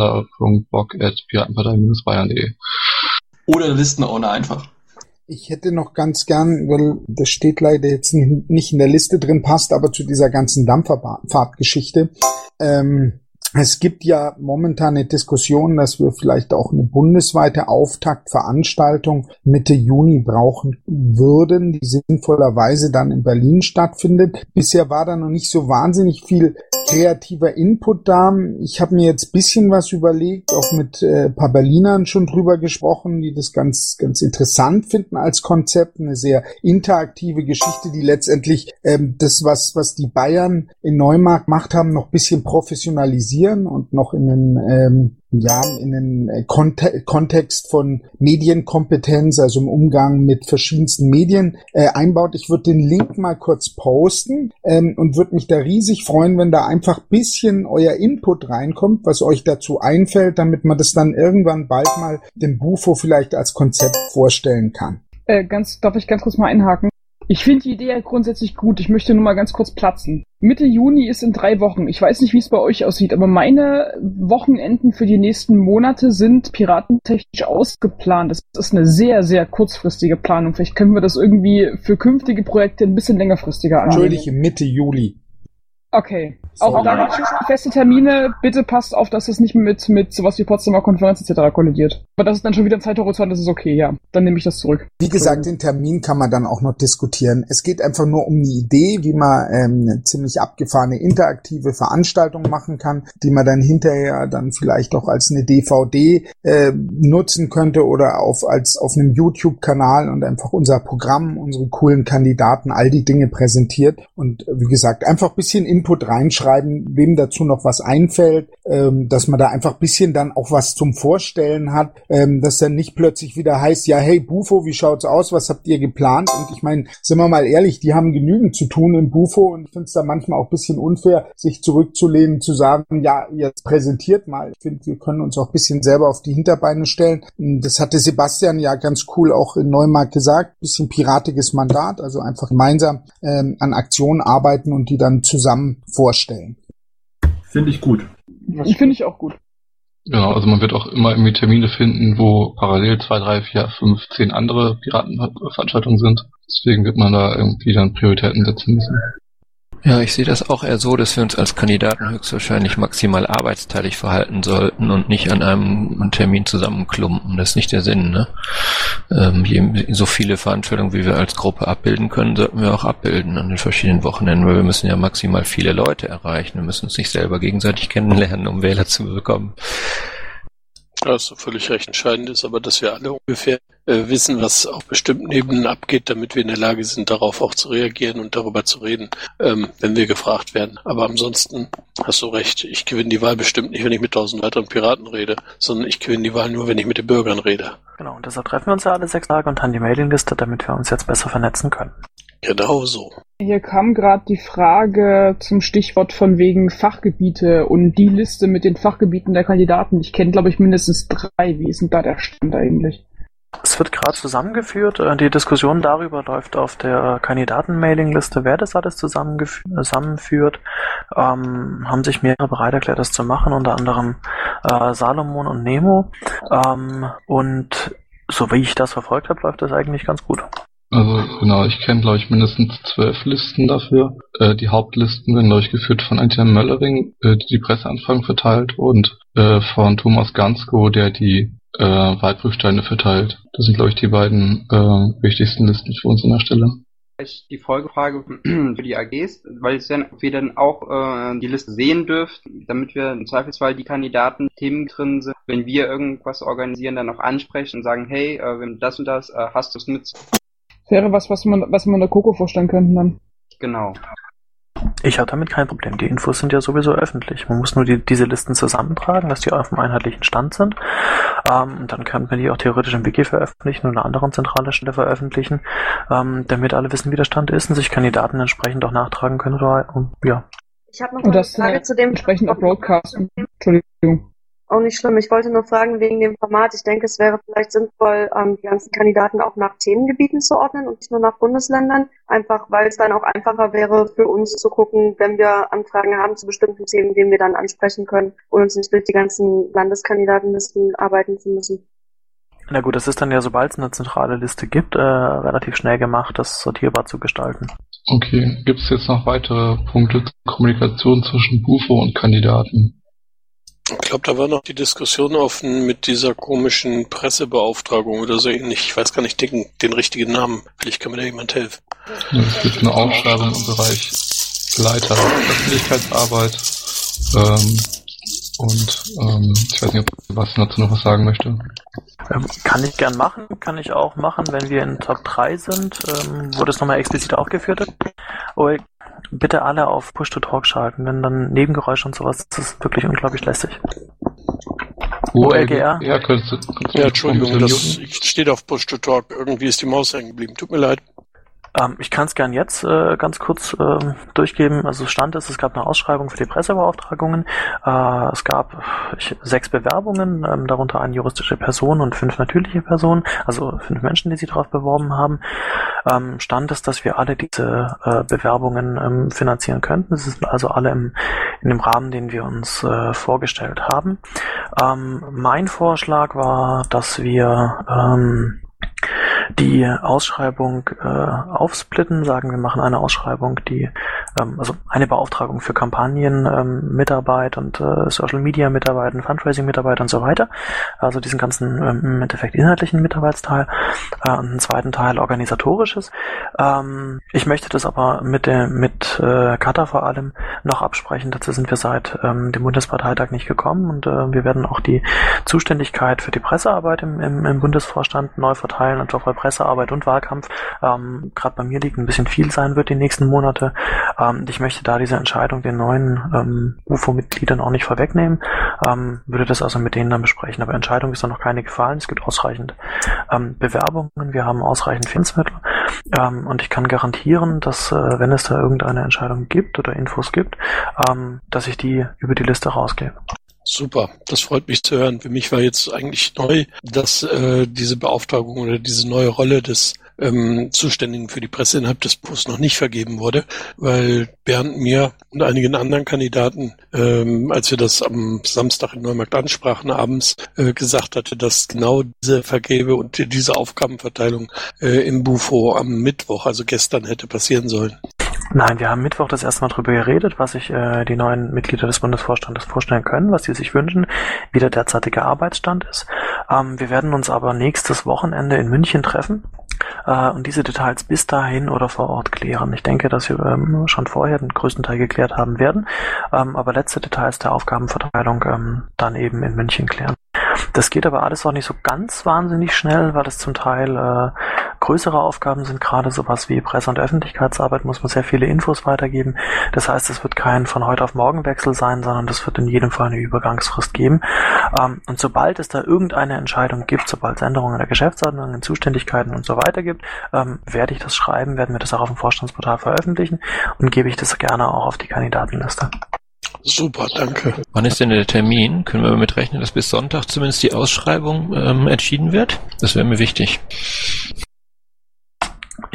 alexander.bock@piratenpartei-bayern.de. Oder Listenowner einfach. Ich hätte noch ganz gern, weil das steht leider jetzt nicht in der Liste drin, passt aber zu dieser ganzen Dampferfahrtgeschichte. Es gibt ja momentan eine Diskussion, dass wir vielleicht auch eine bundesweite Auftaktveranstaltung Mitte Juni brauchen würden, die sinnvollerweise dann in Berlin stattfindet. Bisher war da noch nicht so wahnsinnig viel kreativer Input da. Ich habe mir jetzt ein bisschen was überlegt, auch mit paar Berlinern schon drüber gesprochen, die das ganz, ganz interessant finden als Konzept. Eine sehr interaktive Geschichte, die letztendlich das, was die Bayern in Neumarkt gemacht haben, noch ein bisschen professionalisieren und noch in den Kontext von Medienkompetenz, also im Umgang mit verschiedensten Medien einbaut. Ich würde den Link mal kurz posten und würde mich da riesig freuen, wenn da einfach bisschen euer Input reinkommt, was euch dazu einfällt, damit man das dann irgendwann bald mal dem Bufo vielleicht als Konzept vorstellen kann. Darf ich ganz kurz mal einhaken? Ich finde die Idee ja grundsätzlich gut. Ich möchte nur mal ganz kurz platzen. Mitte Juni ist in 3 Wochen. Ich weiß nicht, wie es bei euch aussieht, aber meine Wochenenden für die nächsten Monate sind piratentechnisch ausgeplant. Das ist eine sehr, sehr kurzfristige Planung. Vielleicht können wir das irgendwie für künftige Projekte ein bisschen längerfristiger angehen. Entschuldige, Mitte Juli. Okay. Auch da gibt es feste Termine. Bitte passt auf, dass es nicht mit sowas wie Potsdamer Konferenz etc. kollidiert. Aber das ist dann schon wieder ein Zeithorizont, das ist okay, ja. Dann nehme ich das zurück. Wie gesagt, den Termin kann man dann auch noch diskutieren. Es geht einfach nur um die Idee, wie man eine ziemlich abgefahrene interaktive Veranstaltung machen kann, die man dann hinterher dann vielleicht auch als eine DVD nutzen könnte oder auf einem YouTube-Kanal und einfach unser Programm, unsere coolen Kandidaten, all die Dinge präsentiert. Und wie gesagt, einfach ein bisschen Input reinschreiben, wem dazu noch was einfällt, dass man da einfach ein bisschen dann auch was zum Vorstellen hat, dass dann nicht plötzlich wieder heißt, ja, hey Bufo, wie schaut's aus, was habt ihr geplant? Und ich meine, sind wir mal ehrlich, die haben genügend zu tun im Bufo und ich finde es da manchmal auch ein bisschen unfair, sich zurückzulehnen, zu sagen, ja, jetzt präsentiert mal. Ich finde, wir können uns auch ein bisschen selber auf die Hinterbeine stellen. Das hatte Sebastian ja ganz cool auch in Neumarkt gesagt, ein bisschen piratiges Mandat, also einfach gemeinsam an Aktionen arbeiten und die dann zusammen vorstellen. Finde ich gut. Finde ich auch gut. Genau, also man wird auch immer irgendwie Termine finden, wo parallel 2, 3, 4, 5, 10 andere Piratenveranstaltungen sind. Deswegen wird man da irgendwie dann Prioritäten setzen müssen. Ja, ich sehe das auch eher so, dass wir uns als Kandidaten höchstwahrscheinlich maximal arbeitsteilig verhalten sollten und nicht an einem Termin zusammenklumpen. Das ist nicht der Sinn, ne? So viele Veranstaltungen, wie wir als Gruppe abbilden können, sollten wir auch abbilden an den verschiedenen Wochenenden, weil wir müssen ja maximal viele Leute erreichen. Wir müssen uns nicht selber gegenseitig kennenlernen, um Wähler zu bekommen. Ja, ist völlig recht. Entscheidend ist aber, dass wir alle ungefähr wissen, was auf bestimmten Ebenen abgeht, damit wir in der Lage sind, darauf auch zu reagieren und darüber zu reden, wenn wir gefragt werden. Aber ansonsten hast du recht, ich gewinne die Wahl bestimmt nicht, wenn ich mit 1000 weiteren Piraten rede, sondern ich gewinne die Wahl nur, wenn ich mit den Bürgern rede. Genau, und deshalb treffen wir uns ja alle 6 Tage und haben die Mailingliste, damit wir uns jetzt besser vernetzen können. Genau so. Hier kam gerade die Frage zum Stichwort von wegen Fachgebiete und die Liste mit den Fachgebieten der Kandidaten. Ich kenne, glaube ich, mindestens 3. Wie ist denn da der Stand eigentlich? Es wird gerade zusammengeführt. Die Diskussion darüber läuft auf der Kandidaten-Mailingliste, wer das alles zusammenführt. Haben sich mehrere bereit erklärt, das zu machen, unter anderem Salomon und Nemo. Und so wie ich das verfolgt habe, läuft das eigentlich ganz gut. Also genau, ich kenne glaube ich mindestens 12 Listen dafür. Die Hauptlisten werden glaube ich geführt von Antje Möllering, die Presseanfragen verteilt, und von Thomas Gansko, der die Wahlprüfsteine verteilt. Das sind glaube ich die beiden wichtigsten Listen für uns an der Stelle. Die Folgefrage für die AGs, weil es dann, ob wir dann auch die Liste sehen dürfen, damit wir im Zweifelsfall die Kandidaten, Themen drin sind, wenn wir irgendwas organisieren, dann auch ansprechen und sagen, hey, wenn das und das, hast du es mit? Wäre was wir der Coco vorstellen könnten dann. Genau. Ich habe damit kein Problem. Die Infos sind ja sowieso öffentlich. Man muss nur diese Listen zusammentragen, dass die auf einem einheitlichen Stand sind. Dann könnte man die auch theoretisch im Wiki veröffentlichen oder an einer anderen zentralen Stelle veröffentlichen, damit alle wissen, wie der Stand ist und sich Kandidaten entsprechend auch nachtragen können. Ja. Ich habe noch eine Frage zu dem entsprechend auch Broadcast. Entschuldigung. Auch nicht schlimm. Ich wollte nur fragen wegen dem Format. Ich denke, es wäre vielleicht sinnvoll, die ganzen Kandidaten auch nach Themengebieten zu ordnen und nicht nur nach Bundesländern. Einfach, weil es dann auch einfacher wäre für uns zu gucken, wenn wir Anfragen haben zu bestimmten Themen, denen wir dann ansprechen können und uns nicht durch die ganzen Landeskandidatenlisten arbeiten zu müssen. Na gut, das ist dann ja, sobald es eine zentrale Liste gibt, relativ schnell gemacht, das sortierbar zu gestalten. Okay, gibt es jetzt noch weitere Punkte zur Kommunikation zwischen Bufo und Kandidaten? Ich glaube, da war noch die Diskussion offen mit dieser komischen Pressebeauftragung oder so ähnlich. Ich weiß gar nicht den richtigen Namen. Vielleicht kann mir da jemand helfen. Ja, es gibt eine Ausschreibung im Bereich Leiter Öffentlichkeitsarbeit. Ich weiß nicht, ob Sebastian dazu noch was sagen möchte. Kann ich gern machen, kann ich auch machen, wenn wir in Top 3 sind, wo das nochmal explizit aufgeführt wird. Oh, bitte alle auf Push-to-Talk schalten, wenn dann Nebengeräusche und sowas, das ist wirklich unglaublich lästig. OLGR? Ja, Entschuldigung, das steht auf Push-to-Talk. Irgendwie ist die Maus hängen geblieben. Tut mir leid. Ich kann es gern jetzt ganz kurz durchgeben. Also Stand ist, es gab eine Ausschreibung für die Pressebeauftragungen. Es gab 6 Bewerbungen, darunter eine juristische Person und 5 natürliche Personen, also 5 Menschen, die sich darauf beworben haben. Stand ist, dass wir alle diese Bewerbungen finanzieren könnten. Es sind also alle in dem Rahmen, den wir uns vorgestellt haben. Mein Vorschlag war, dass wir die Ausschreibung aufsplitten, sagen wir machen eine Ausschreibung, die also eine Beauftragung für Kampagnen, Mitarbeit und Social Media Mitarbeit und Fundraising Mitarbeit und so weiter, also diesen ganzen im Endeffekt inhaltlichen Mitarbeitsteil, und einen zweiten Teil organisatorisches. Ich möchte das aber mit Kata vor allem noch absprechen. Dazu sind wir seit dem Bundesparteitag nicht gekommen, und wir werden auch die Zuständigkeit für die Pressearbeit im Bundesvorstand neu verteilen, und auch bei Pressearbeit und Wahlkampf gerade bei mir liegt, ein bisschen viel sein wird die nächsten Monate. Ich möchte da diese Entscheidung den neuen UFO-Mitgliedern auch nicht vorwegnehmen, würde das also mit denen dann besprechen. Aber Entscheidung ist noch keine gefallen. Es gibt ausreichend Bewerbungen, wir haben ausreichend Finanzmittel, und ich kann garantieren, dass wenn es da irgendeine Entscheidung gibt oder Infos gibt, dass ich die über die Liste rausgebe. Super, das freut mich zu hören. Für mich war jetzt eigentlich neu, dass diese Beauftragung oder diese neue Rolle des Zuständigen für die Presse innerhalb des Bus noch nicht vergeben wurde, weil Bernd mir und einigen anderen Kandidaten, als wir das am Samstag in Neumarkt ansprachen, abends gesagt hatte, dass genau diese Vergabe und diese Aufgabenverteilung im Bufo am Mittwoch, also gestern, hätte passieren sollen. Nein, wir haben Mittwoch das erste Mal darüber geredet, was sich die neuen Mitglieder des Bundesvorstandes vorstellen können, was sie sich wünschen, wie der derzeitige Arbeitsstand ist. Wir werden uns aber nächstes Wochenende in München treffen und diese Details bis dahin oder vor Ort klären. Ich denke, dass wir schon vorher den größten Teil geklärt haben werden, aber letzte Details der Aufgabenverteilung dann eben in München klären. Das geht aber alles auch nicht so ganz wahnsinnig schnell, weil es zum Teil größere Aufgaben sind, gerade sowas wie Presse- und Öffentlichkeitsarbeit, muss man sehr viele Infos weitergeben. Das heißt, es wird kein von heute auf morgen Wechsel sein, sondern das wird in jedem Fall eine Übergangsfrist geben. Und sobald es da irgendeine Entscheidung gibt, sobald es Änderungen in der Geschäftsordnung, in Zuständigkeiten und so weiter gibt, werde ich das schreiben, werden wir das auch auf dem Vorstandsportal veröffentlichen und gebe ich das gerne auch auf die Kandidatenliste. Super, danke. Wann ist denn der Termin? Können wir damit rechnen, dass bis Sonntag zumindest die Ausschreibung entschieden wird? Das wäre mir wichtig.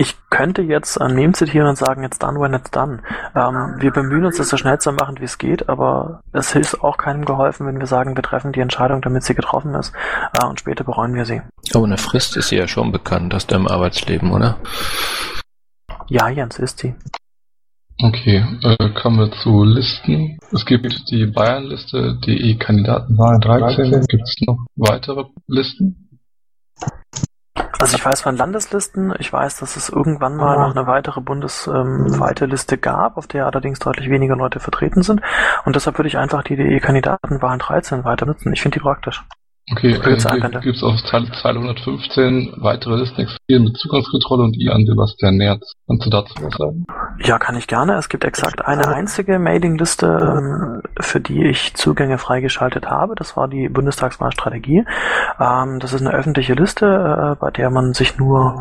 Ich könnte jetzt ein Meme zitieren und sagen, it's done when it's done. Wir bemühen uns, das so schnell zu machen, wie es geht, aber es ist auch keinem geholfen, wenn wir sagen, wir treffen die Entscheidung, damit sie getroffen ist, und später bereuen wir sie. Aber eine Frist ist ja schon bekannt aus deinem Arbeitsleben, oder? Ja, Jens, ist sie. Okay, kommen wir zu Listen. Es gibt die Bayern-Liste, die Kandidatenwahl 13. Gibt es noch weitere Listen? Also ich weiß von Landeslisten, ich weiß, dass es irgendwann mal noch eine weitere bundesweite Liste gab, auf der allerdings deutlich weniger Leute vertreten sind. Und deshalb würde ich einfach die DE-Kandidatenwahlen 13 weiter nutzen. Ich finde die praktisch. Okay, hier gibt es auf Zeile 115 weitere Listen existieren mit Zugangskontrolle und an Sebastian Nerz. Kannst du dazu was sagen? Ja, kann ich gerne. Es gibt exakt eine einzige Mailingliste, für die ich Zugänge freigeschaltet habe. Das war die Bundestagswahlstrategie. Das ist eine öffentliche Liste, bei der man sich nur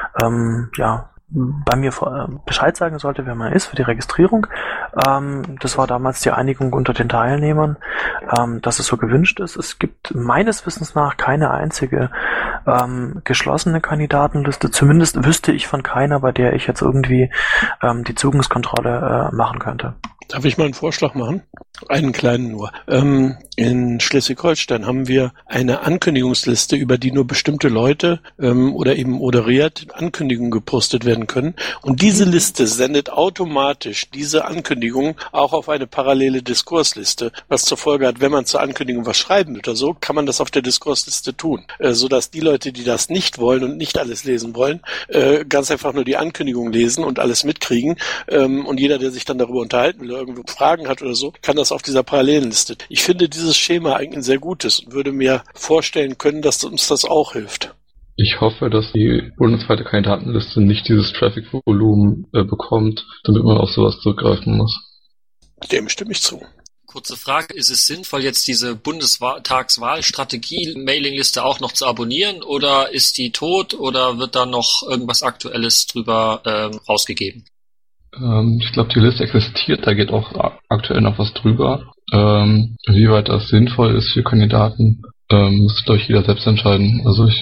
bei mir Bescheid sagen sollte, wer man ist für die Registrierung. Das war damals die Einigung unter den Teilnehmern, dass es so gewünscht ist. Es gibt meines Wissens nach keine einzige geschlossene Kandidatenliste. Zumindest wüsste ich von keiner, bei der ich jetzt irgendwie die Zugangskontrolle machen könnte. Darf ich mal einen Vorschlag machen? Einen kleinen nur. In Schleswig-Holstein haben wir eine Ankündigungsliste, über die nur bestimmte Leute oder eben moderiert Ankündigungen gepostet werden können. Und diese Liste sendet automatisch diese Ankündigungen auch auf eine parallele Diskursliste, was zur Folge hat, wenn man zur Ankündigung was schreiben will oder so, kann man das auf der Diskursliste tun. Sodass die Leute, die das nicht wollen und nicht alles lesen wollen, ganz einfach nur die Ankündigung lesen und alles mitkriegen. Und jeder, der sich dann darüber unterhalten will, irgendwo Fragen hat oder so, kann das auf dieser Parallelenliste. Ich finde dieses Schema eigentlich ein sehr gutes und würde mir vorstellen können, dass uns das auch hilft. Ich hoffe, dass die bundesweite Kandidatenliste nicht dieses Traffic-Volumen bekommt, damit man auf sowas zurückgreifen muss. Dem stimme ich zu. Kurze Frage, ist es sinnvoll, jetzt diese Bundestagswahlstrategie-Mailingliste auch noch zu abonnieren oder ist die tot oder wird da noch irgendwas Aktuelles drüber rausgegeben? Ich glaube, die Liste existiert, da geht auch aktuell noch was drüber. Wie weit das sinnvoll ist für Kandidaten, muss, glaube ich, jeder selbst entscheiden.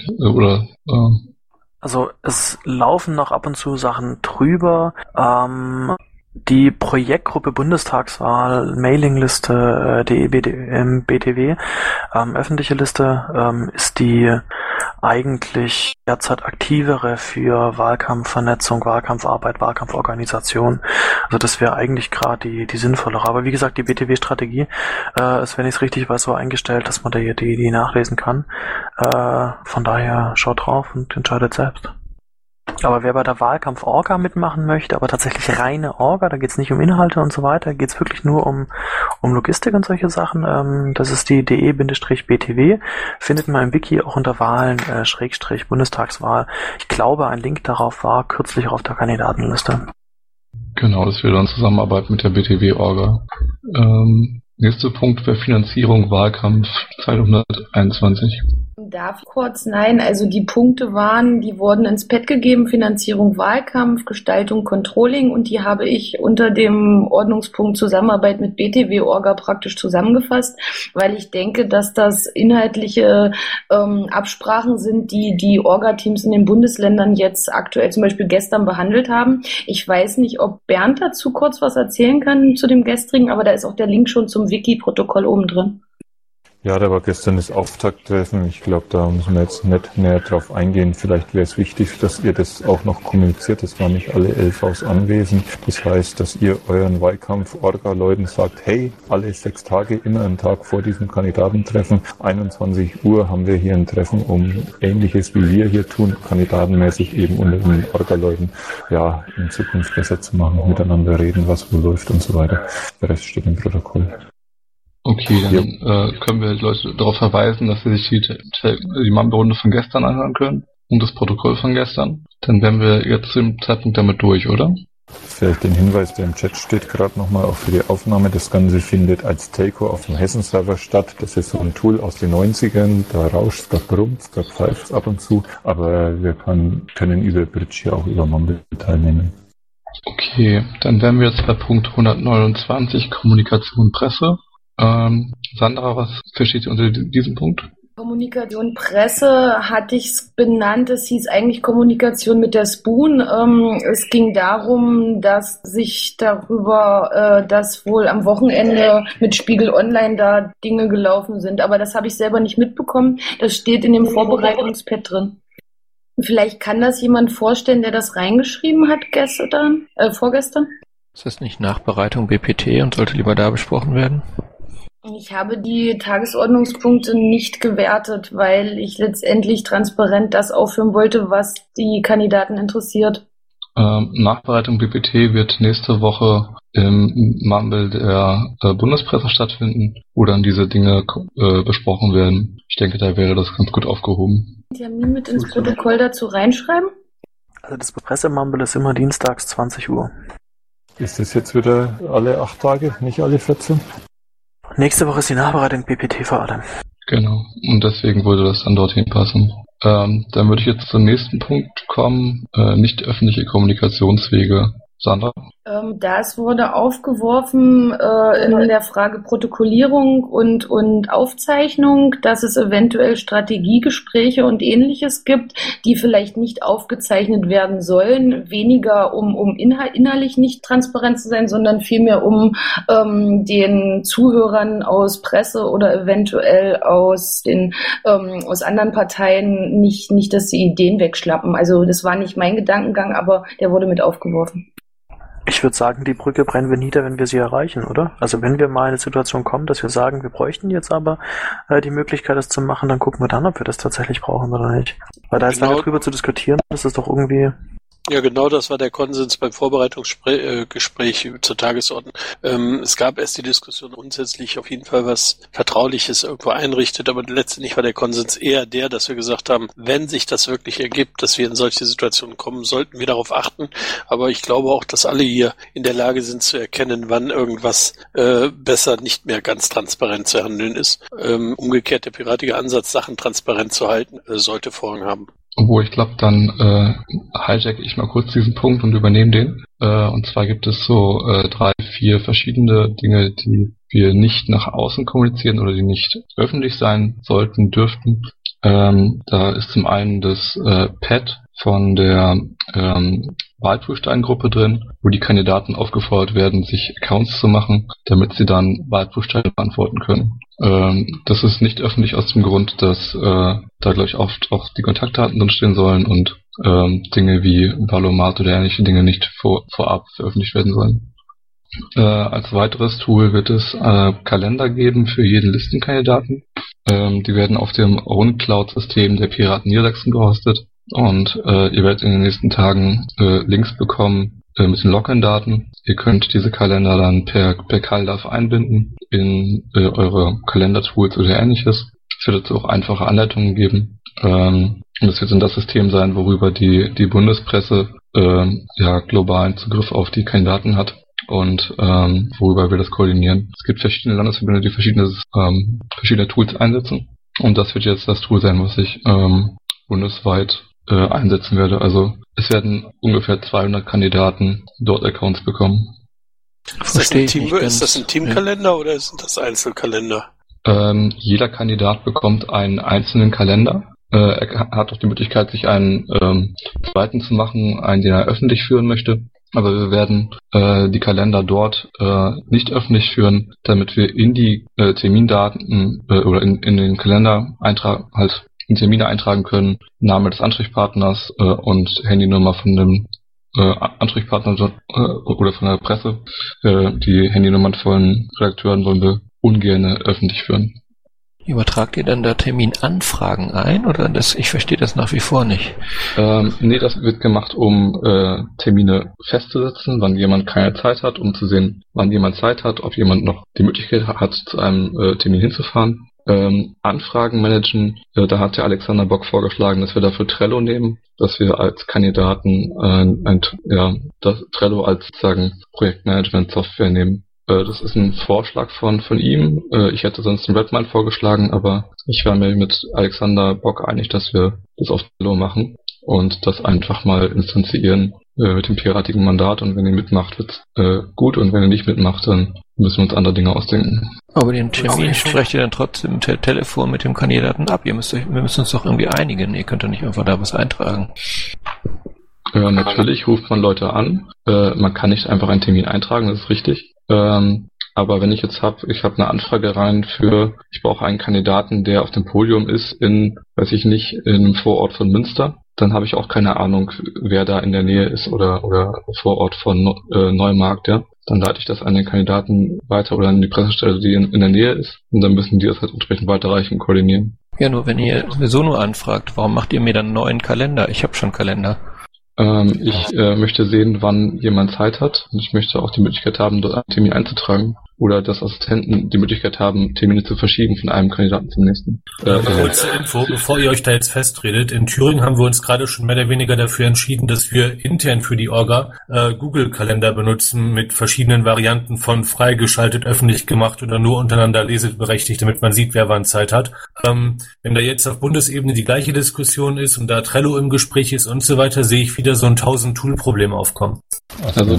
Also es laufen noch ab und zu Sachen drüber. Die Projektgruppe Bundestagswahl, Mailingliste, BTW, öffentliche Liste, ist die eigentlich derzeit aktivere für Wahlkampfvernetzung, Wahlkampfarbeit, Wahlkampforganisation. Also das wäre eigentlich gerade die sinnvollere. Aber wie gesagt, die BTW-Strategie ist, wenn ich es richtig weiß, so eingestellt, dass man da die nachlesen kann. Von daher schaut drauf und entscheidet selbst. Aber wer bei der Wahlkampf-Orga mitmachen möchte, aber tatsächlich reine Orga, da geht es nicht um Inhalte und so weiter, geht es wirklich nur um Logistik und solche Sachen. Das ist die DE-BTW, findet man im Wiki auch unter Wahlen, Bundestagswahl. Ich glaube, ein Link darauf war kürzlich auf der Kandidatenliste. Genau, das wäre dann Zusammenarbeit mit der BTW-Orga. Nächster Punkt wäre Finanzierung, Wahlkampf 221. Darf ich kurz? Nein, also die Punkte die wurden ins Pad gegeben, Finanzierung, Wahlkampf, Gestaltung, Controlling und die habe ich unter dem Ordnungspunkt Zusammenarbeit mit BTW-Orga praktisch zusammengefasst, weil ich denke, dass das inhaltliche Absprachen sind, die Orga-Teams in den Bundesländern jetzt aktuell zum Beispiel gestern behandelt haben. Ich weiß nicht, ob Bernd dazu kurz was erzählen kann zu dem gestrigen, aber da ist auch der Link schon zum Wiki-Protokoll oben drin. Ja, da war gestern das Auftakttreffen. Ich glaube, da müssen wir jetzt nicht näher drauf eingehen. Vielleicht wäre es wichtig, dass ihr das auch noch kommuniziert. Es waren nicht alle LVs anwesend. Das heißt, dass ihr euren Wahlkampf-Orga-Leuten sagt, hey, alle 6 Tage, immer einen Tag vor diesem Kandidatentreffen, 21 Uhr haben wir hier ein Treffen, um Ähnliches wie wir hier tun, kandidatenmäßig eben unter den Orga-Leuten, ja, in Zukunft besser zu machen, miteinander reden, was wo läuft und so weiter. Der Rest steht im Protokoll. Okay, dann können wir Leute darauf verweisen, dass sie sich die Mambo-Runde von gestern anhören können und das Protokoll von gestern. Dann wären wir jetzt zum Zeitpunkt damit durch, oder? Vielleicht den Hinweis, der im Chat steht gerade nochmal, auch für die Aufnahme. Das Ganze findet als Telco auf dem Hessen-Server statt. Das ist so ein Tool aus den 90ern. Da rauscht, da brummt, da pfeift ab und zu. Aber wir können über Bridge hier auch über Mambo teilnehmen. Okay, dann wären wir jetzt bei Punkt 129, Kommunikation, Presse. Sandra, was versteht ihr unter diesem Punkt? Kommunikation, Presse hatte ich es benannt. Es hieß eigentlich Kommunikation mit der Spoon. Es ging darum, dass sich darüber, dass wohl am Wochenende mit Spiegel Online da Dinge gelaufen sind. Aber das habe ich selber nicht mitbekommen. Das steht in dem Vorbereitungspad drin. Vielleicht kann das jemand vorstellen, der das reingeschrieben hat vorgestern? Ist das nicht Nachbereitung BPT und sollte lieber da besprochen werden? Ich habe die Tagesordnungspunkte nicht gewertet, weil ich letztendlich transparent das aufführen wollte, was die Kandidaten interessiert. Nachbereitung BPT wird nächste Woche im Mumble der Bundespresse stattfinden, wo dann diese Dinge besprochen werden. Ich denke, da wäre das ganz gut aufgehoben. Termin mit ins Protokoll dazu reinschreiben? Also das Pressemumble ist immer dienstags 20 Uhr. Ist das jetzt wieder alle 8 Tage, nicht alle 14? Nächste Woche ist die Nachbereitung BPT vor allem. Genau, und deswegen würde das dann dorthin passen. Dann würde ich jetzt zum nächsten Punkt kommen, nicht öffentliche Kommunikationswege. Sandra? Das wurde aufgeworfen in der Frage Protokollierung und Aufzeichnung, dass es eventuell Strategiegespräche und Ähnliches gibt, die vielleicht nicht aufgezeichnet werden sollen. Weniger um inhaltlich nicht transparent zu sein, sondern vielmehr um den Zuhörern aus Presse oder eventuell aus anderen Parteien nicht, dass die Ideen wegschlappen. Also das war nicht mein Gedankengang, aber der wurde mit aufgeworfen. Ich würde sagen, die Brücke brennen wir nieder, wenn wir sie erreichen, oder? Also wenn wir mal in eine Situation kommen, dass wir sagen, wir bräuchten jetzt aber die Möglichkeit, das zu machen, dann gucken wir dann, ob wir das tatsächlich brauchen oder nicht. Weil da jetzt lange drüber zu diskutieren, das ist doch irgendwie... Ja, genau, das war der Konsens beim Vorbereitungsgespräch zur Tagesordnung. Es gab erst die Diskussion grundsätzlich auf jeden Fall was Vertrauliches irgendwo einrichtet, aber letztendlich war der Konsens eher der, dass wir gesagt haben, wenn sich das wirklich ergibt, dass wir in solche Situationen kommen, sollten wir darauf achten. Aber ich glaube auch, dass alle hier in der Lage sind zu erkennen, wann irgendwas besser nicht mehr ganz transparent zu handeln ist. Umgekehrt der piratige Ansatz, Sachen transparent zu halten, sollte Vorrang haben. Obwohl, ich glaube, dann hijack ich mal kurz diesen Punkt und übernehme den. Und zwar gibt es so 3, 4 verschiedene Dinge, die wir nicht nach außen kommunizieren oder die nicht öffentlich sein sollten, dürften. Da ist zum einen das Pad von der Wahlprüfstein-Gruppe drin, wo die Kandidaten aufgefordert werden, sich Accounts zu machen, damit sie dann Wahlprüfsteine beantworten können. Das ist nicht öffentlich aus dem Grund, dass da, glaube ich, oft auch die Kontaktdaten drinstehen sollen und Dinge wie Valomat oder ähnliche Dinge nicht vorab veröffentlicht werden sollen. Als weiteres Tool wird es Kalender geben für jeden Listenkandidaten. Die werden auf dem OwnCloud-System der Piraten Niedersachsen gehostet und ihr werdet in den nächsten Tagen Links bekommen mit den Login-Daten. Ihr könnt diese Kalender dann per CalDAV einbinden in eure Kalendertools oder ähnliches. Es wird dazu auch einfache Anleitungen geben. Das wird dann das System sein, worüber die Bundespresse globalen Zugriff auf die Kandidaten hat und worüber wir das koordinieren. Es gibt verschiedene Landesverbände, die verschiedene Tools einsetzen. Und das wird jetzt das Tool sein, was ich bundesweit einsetzen werde. Also es werden ungefähr 200 Kandidaten dort Accounts bekommen. Ist das ein Teamkalender oder sind das Einzelkalender? Jeder Kandidat bekommt einen einzelnen Kalender. Er hat auch die Möglichkeit, sich einen zweiten zu machen, einen, den er öffentlich führen möchte. Aber wir werden die Kalender dort nicht öffentlich führen, damit wir in die Termindaten oder in den Kalender in Termine eintragen können, Name des Ansprechpartners und Handynummer von dem Ansprechpartner oder von der Presse. Die Handynummern von Redakteuren wollen wir ungern öffentlich führen. Übertragt ihr dann da Terminanfragen ein oder ich verstehe das nach wie vor nicht? Nee, das wird gemacht, um Termine festzusetzen, wann jemand keine Zeit hat, um zu sehen, wann jemand Zeit hat, ob jemand noch die Möglichkeit hat, zu einem Termin hinzufahren. Anfragen managen, da hat der Alexander Bock vorgeschlagen, dass wir dafür Trello nehmen, dass wir als Kandidaten das Trello als sozusagen Projektmanagement-Software nehmen. Das ist ein Vorschlag von ihm. Ich hätte sonst einen Redmine vorgeschlagen, aber ich war mir mit Alexander Bock einig, dass wir das auf Trello machen und das einfach mal instanzieren mit dem piratigen Mandat. Und wenn ihr mitmacht, wird's gut, und wenn ihr nicht mitmacht, dann müssen wir uns andere Dinge ausdenken. Aber den Termin sprecht ihr dann trotzdem per Telefon mit dem Kandidaten ab. Wir müssen uns doch irgendwie einigen. Ihr könnt doch nicht einfach da was eintragen. Natürlich ruft man Leute an. Man kann nicht einfach einen Termin eintragen, das ist richtig. Aber wenn ich jetzt ich habe eine Anfrage rein ich brauche einen Kandidaten, der auf dem Podium ist in einem Vorort von Münster, dann habe ich auch keine Ahnung, wer da in der Nähe ist oder Vorort von Neumarkt, ja. Dann leite ich das an den Kandidaten weiter oder an die Pressestelle, die in der Nähe ist, und dann müssen die das halt entsprechend weiterreichen, koordinieren. Ja, nur wenn ihr sowieso nur anfragt, warum macht ihr mir dann einen neuen Kalender? Ich habe schon Kalender. Ich möchte sehen, wann jemand Zeit hat, und ich möchte auch die Möglichkeit haben, dort einen Termin einzutragen. Oder dass Assistenten die Möglichkeit haben, Termine zu verschieben von einem Kandidaten zum nächsten. Kurze Info, bevor ihr euch da jetzt festredet. In Thüringen haben wir uns gerade schon mehr oder weniger dafür entschieden, dass wir intern für die Orga Google-Kalender benutzen mit verschiedenen Varianten von freigeschaltet, öffentlich gemacht oder nur untereinander leseberechtigt, damit man sieht, wer wann Zeit hat. Wenn da jetzt auf Bundesebene die gleiche Diskussion ist und da Trello im Gespräch ist und so weiter, sehe ich wieder so ein 1000-Tool-Problem aufkommen. Also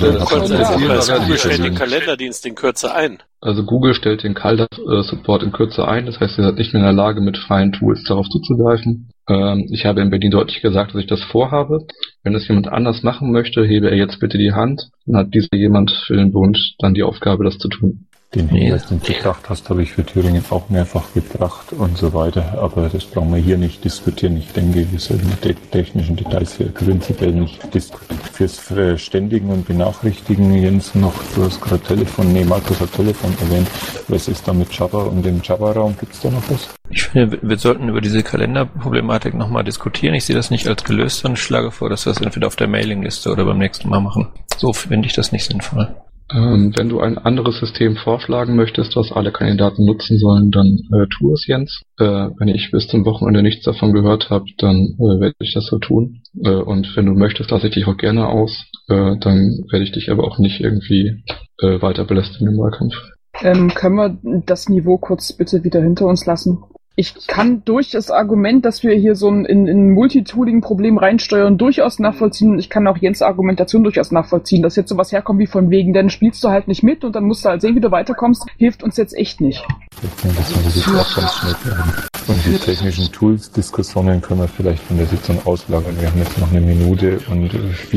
Google stellt den Kalenderdienst in Kürze ein. Also Google stellt den CalDAV-Support in Kürze ein, das heißt, ihr seid nicht mehr in der Lage, mit freien Tools darauf zuzugreifen. Ich habe in Berlin deutlich gesagt, dass ich das vorhabe. Wenn das jemand anders machen möchte, hebe er jetzt bitte die Hand, dann hat dieser jemand für den Bund dann die Aufgabe, das zu tun. Den Hinweis, den du gebracht hast, habe ich für Thüringen auch mehrfach gebracht und so weiter. Aber das brauchen wir hier nicht diskutieren. Ich denke, wir sollten die technischen Details hier prinzipiell nicht diskutieren. Fürs Verständigen und Benachrichtigen, Jens, du hast gerade Markus hat Telefon erwähnt. Was ist da mit Jabba und dem Jabba-Raum? Gibt's da noch was? Ich finde, wir sollten über diese Kalenderproblematik nochmal diskutieren. Ich sehe das nicht als gelöst und schlage vor, dass wir es entweder auf der Mailingliste oder beim nächsten Mal machen. So finde ich das nicht sinnvoll. Wenn du ein anderes System vorschlagen möchtest, was alle Kandidaten nutzen sollen, dann tu es, Jens. Wenn ich bis zum Wochenende nichts davon gehört habe, dann werde ich das so tun. Und wenn du möchtest, lasse ich dich auch gerne aus. Dann werde ich dich aber auch nicht irgendwie weiter belästigen im Wahlkampf. Können wir das Niveau kurz bitte wieder hinter uns lassen? Ich kann durch das Argument, dass wir hier so ein Multitooling-Problem reinsteuern, durchaus nachvollziehen. Und ich kann auch Jens' Argumentation durchaus nachvollziehen, dass jetzt sowas herkommt wie von wegen, dann spielst du halt nicht mit und dann musst du halt sehen, wie du weiterkommst, hilft uns jetzt echt nicht. Ich denke, das muss jetzt auch ganz schnell werden. Und die technischen Tools-Diskussionen können wir vielleicht von der Sitzung auslagern. Wir haben jetzt noch 1 Minute und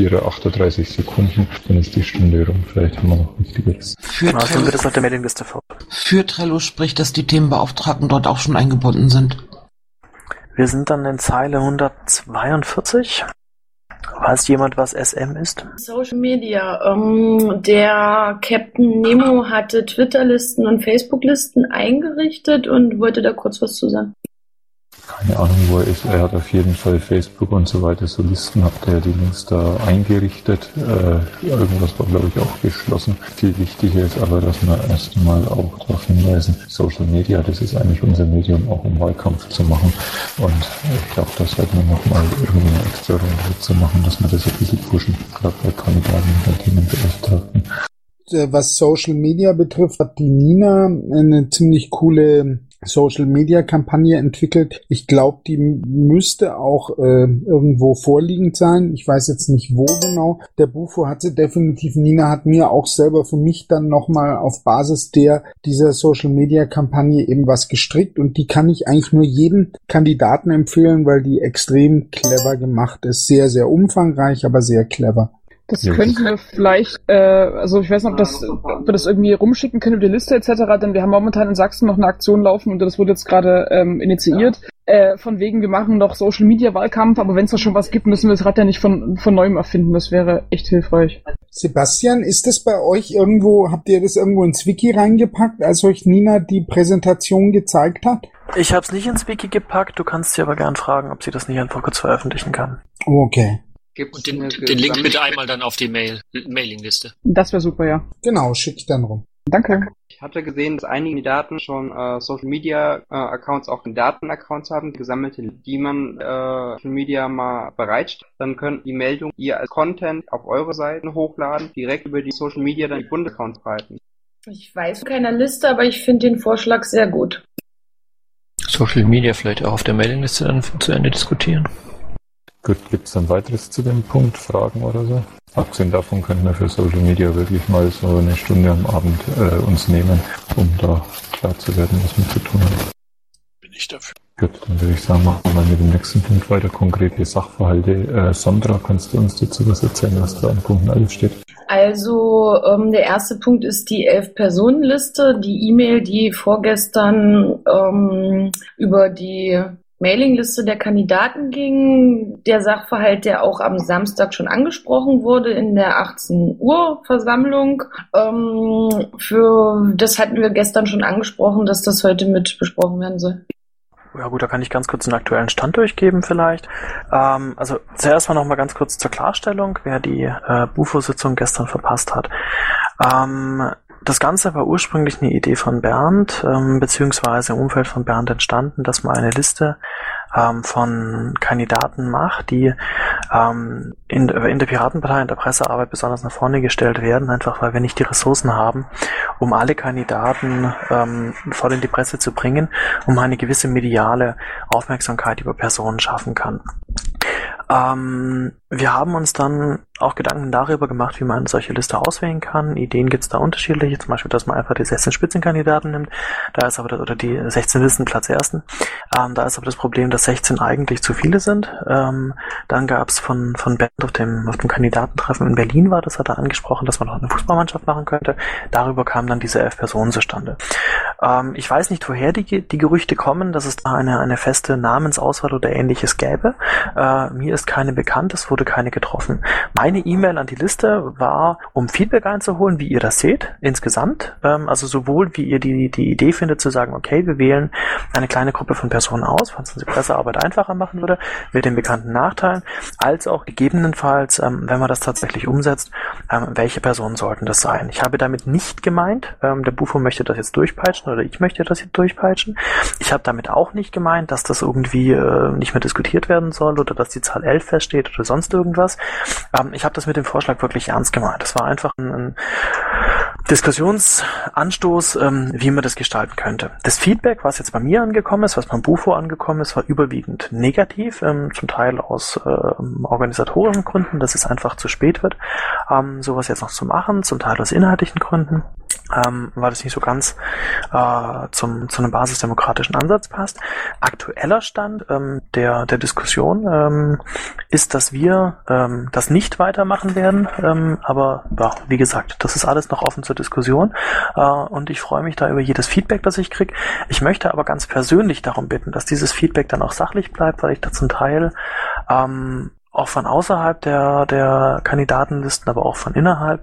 38 Sekunden, dann ist die Stunde rum. Vielleicht haben wir noch Wichtigeres. Für Trello spricht, dass die Themenbeauftragten dort auch schon eingebunden sind. Wir sind dann in Zeile 142. Weiß jemand, was SM ist? Social Media. Der Captain Nemo hatte Twitter-Listen und Facebook-Listen eingerichtet und wollte da kurz was zu sagen. Keine Ahnung, wo er ist. Er hat auf jeden Fall Facebook und so weiter, so Listen, habt ihr die Links da eingerichtet. Irgendwas war, glaube ich, auch geschlossen. Viel wichtiger ist aber, dass wir erst einmal auch darauf hinweisen, Social Media, das ist eigentlich unser Medium, auch um Wahlkampf zu machen. Und ich glaube, da sollten wir nochmal irgendwie eine extra Runde zu machen, dass wir das ein bisschen pushen, gerade bei Kandidaten und bei Themenbeauftragten. Was Social Media betrifft, hat die Nina eine ziemlich coole Social-Media-Kampagne entwickelt. Ich glaube, die müsste auch irgendwo vorliegend sein. Ich weiß jetzt nicht, wo genau. Der Bufo hat sie definitiv. Nina hat mir auch selber für mich dann nochmal auf Basis dieser Social-Media-Kampagne eben was gestrickt, und die kann ich eigentlich nur jedem Kandidaten empfehlen, weil die extrem clever gemacht ist. Sehr, sehr umfangreich, aber sehr clever. Das könnten wir vielleicht, also ich weiß nicht, ob wir das irgendwie rumschicken können über die Liste etc., denn wir haben momentan in Sachsen noch eine Aktion laufen und das wurde jetzt gerade initiiert. Von wegen, wir machen noch Social Media Wahlkampf, aber wenn es da schon was gibt, müssen wir das Rad ja nicht von neuem erfinden. Das wäre echt hilfreich. Sebastian, ist das bei euch irgendwo, habt ihr das irgendwo ins Wiki reingepackt, als euch Nina die Präsentation gezeigt hat? Ich habe es nicht ins Wiki gepackt, du kannst sie aber gern fragen, ob sie das nicht einfach kurz veröffentlichen kann. Okay. Und den Link bitte einmal dann auf die Mailingliste. Das wäre super, ja. Genau, schick ich dann rum. Danke. Ich hatte gesehen, dass einige Kandidaten schon Social Media Accounts, auch Datenaccounts haben, gesammelte, die man Social Media mal bereitstellt. Dann könnt die Meldung ihr als Content auf eure Seiten hochladen, direkt über die Social Media dann die Bundesaccounts breiten. Ich weiß keiner Liste, aber ich finde den Vorschlag sehr gut. Social Media vielleicht auch auf der Mailingliste dann zu Ende diskutieren. Gut, gibt es dann weiteres zu dem Punkt, Fragen oder so? Abgesehen davon können wir für Social Media wirklich mal so 1 Stunde am Abend uns nehmen, um da klar zu werden, was wir zu tun haben. Bin ich dafür. Gut, dann würde ich sagen, machen wir mal mit dem nächsten Punkt weiter. Konkrete Sachverhalte. Sandra, kannst du uns dazu was erzählen, was da an Punkten alles steht? Also der erste Punkt ist die 11-Personen-Liste, die E-Mail, die vorgestern über die Mailingliste der Kandidaten ging, der Sachverhalt, der auch am Samstag schon angesprochen wurde in der 18 Uhr Versammlung. Für das hatten wir gestern schon angesprochen, dass das heute mit besprochen werden soll. Ja gut, da kann ich ganz kurz den aktuellen Stand durchgeben vielleicht. Also zuerst mal noch mal ganz kurz zur Klarstellung, wer die Bufo-Sitzung gestern verpasst hat. Das Ganze war ursprünglich eine Idee von Bernd, beziehungsweise im Umfeld von Bernd entstanden, dass man eine Liste von Kandidaten macht, die in der Piratenpartei, in der Pressearbeit besonders nach vorne gestellt werden, einfach weil wir nicht die Ressourcen haben, um alle Kandidaten voll in die Presse zu bringen, um eine gewisse mediale Aufmerksamkeit über Personen schaffen kann. Wir haben uns dann auch Gedanken darüber gemacht, wie man eine solche Liste auswählen kann. Ideen gibt es da unterschiedliche, zum Beispiel, dass man einfach die 16 Spitzenkandidaten nimmt, da ist aber oder die 16 Listenplatz ersten. Da ist aber das Problem, dass 16 eigentlich zu viele sind. Dann gab es von Bernd auf dem Kandidatentreffen in Berlin war, das hat er angesprochen, dass man noch eine Fußballmannschaft machen könnte. Darüber kamen dann diese 11 Personen zustande. Ich weiß nicht, woher die Gerüchte kommen, dass es da eine feste Namensauswahl oder ähnliches gäbe. Mir ist keine bekannt, es wurde keine getroffen. Meine E-Mail an die Liste war, um Feedback einzuholen, wie ihr das seht, insgesamt. Also sowohl, wie ihr die Idee findet, zu sagen, okay, wir wählen eine kleine Gruppe von Personen aus, was unsere Pressearbeit einfacher machen würde, mit den bekannten Nachteilen, als auch gegebenenfalls, wenn man das tatsächlich umsetzt, welche Personen sollten das sein. Ich habe damit nicht gemeint, der Bufo möchte das jetzt durchpeitschen oder ich möchte das jetzt durchpeitschen. Ich habe damit auch nicht gemeint, dass das irgendwie nicht mehr diskutiert werden soll oder dass die Zahl 11 feststeht oder sonst irgendwas. Ich habe das mit dem Vorschlag wirklich ernst gemeint. Das war einfach ein Diskussionsanstoß, wie man das gestalten könnte. Das Feedback, was jetzt bei mir angekommen ist, was beim Bufo angekommen ist, war überwiegend negativ, zum Teil aus organisatorischen Gründen, dass es einfach zu spät wird, sowas jetzt noch zu machen, zum Teil aus inhaltlichen Gründen, weil das nicht so ganz zu einem basisdemokratischen Ansatz passt. Aktueller Stand der Diskussion ist, dass wir das nicht weitermachen werden, aber ja, wie gesagt, das ist alles noch offen zur Diskussion und ich freue mich da über jedes Feedback, das ich kriege. Ich möchte aber ganz persönlich darum bitten, dass dieses Feedback dann auch sachlich bleibt, weil ich da zum Teil auch von außerhalb der Kandidatenlisten, aber auch von innerhalb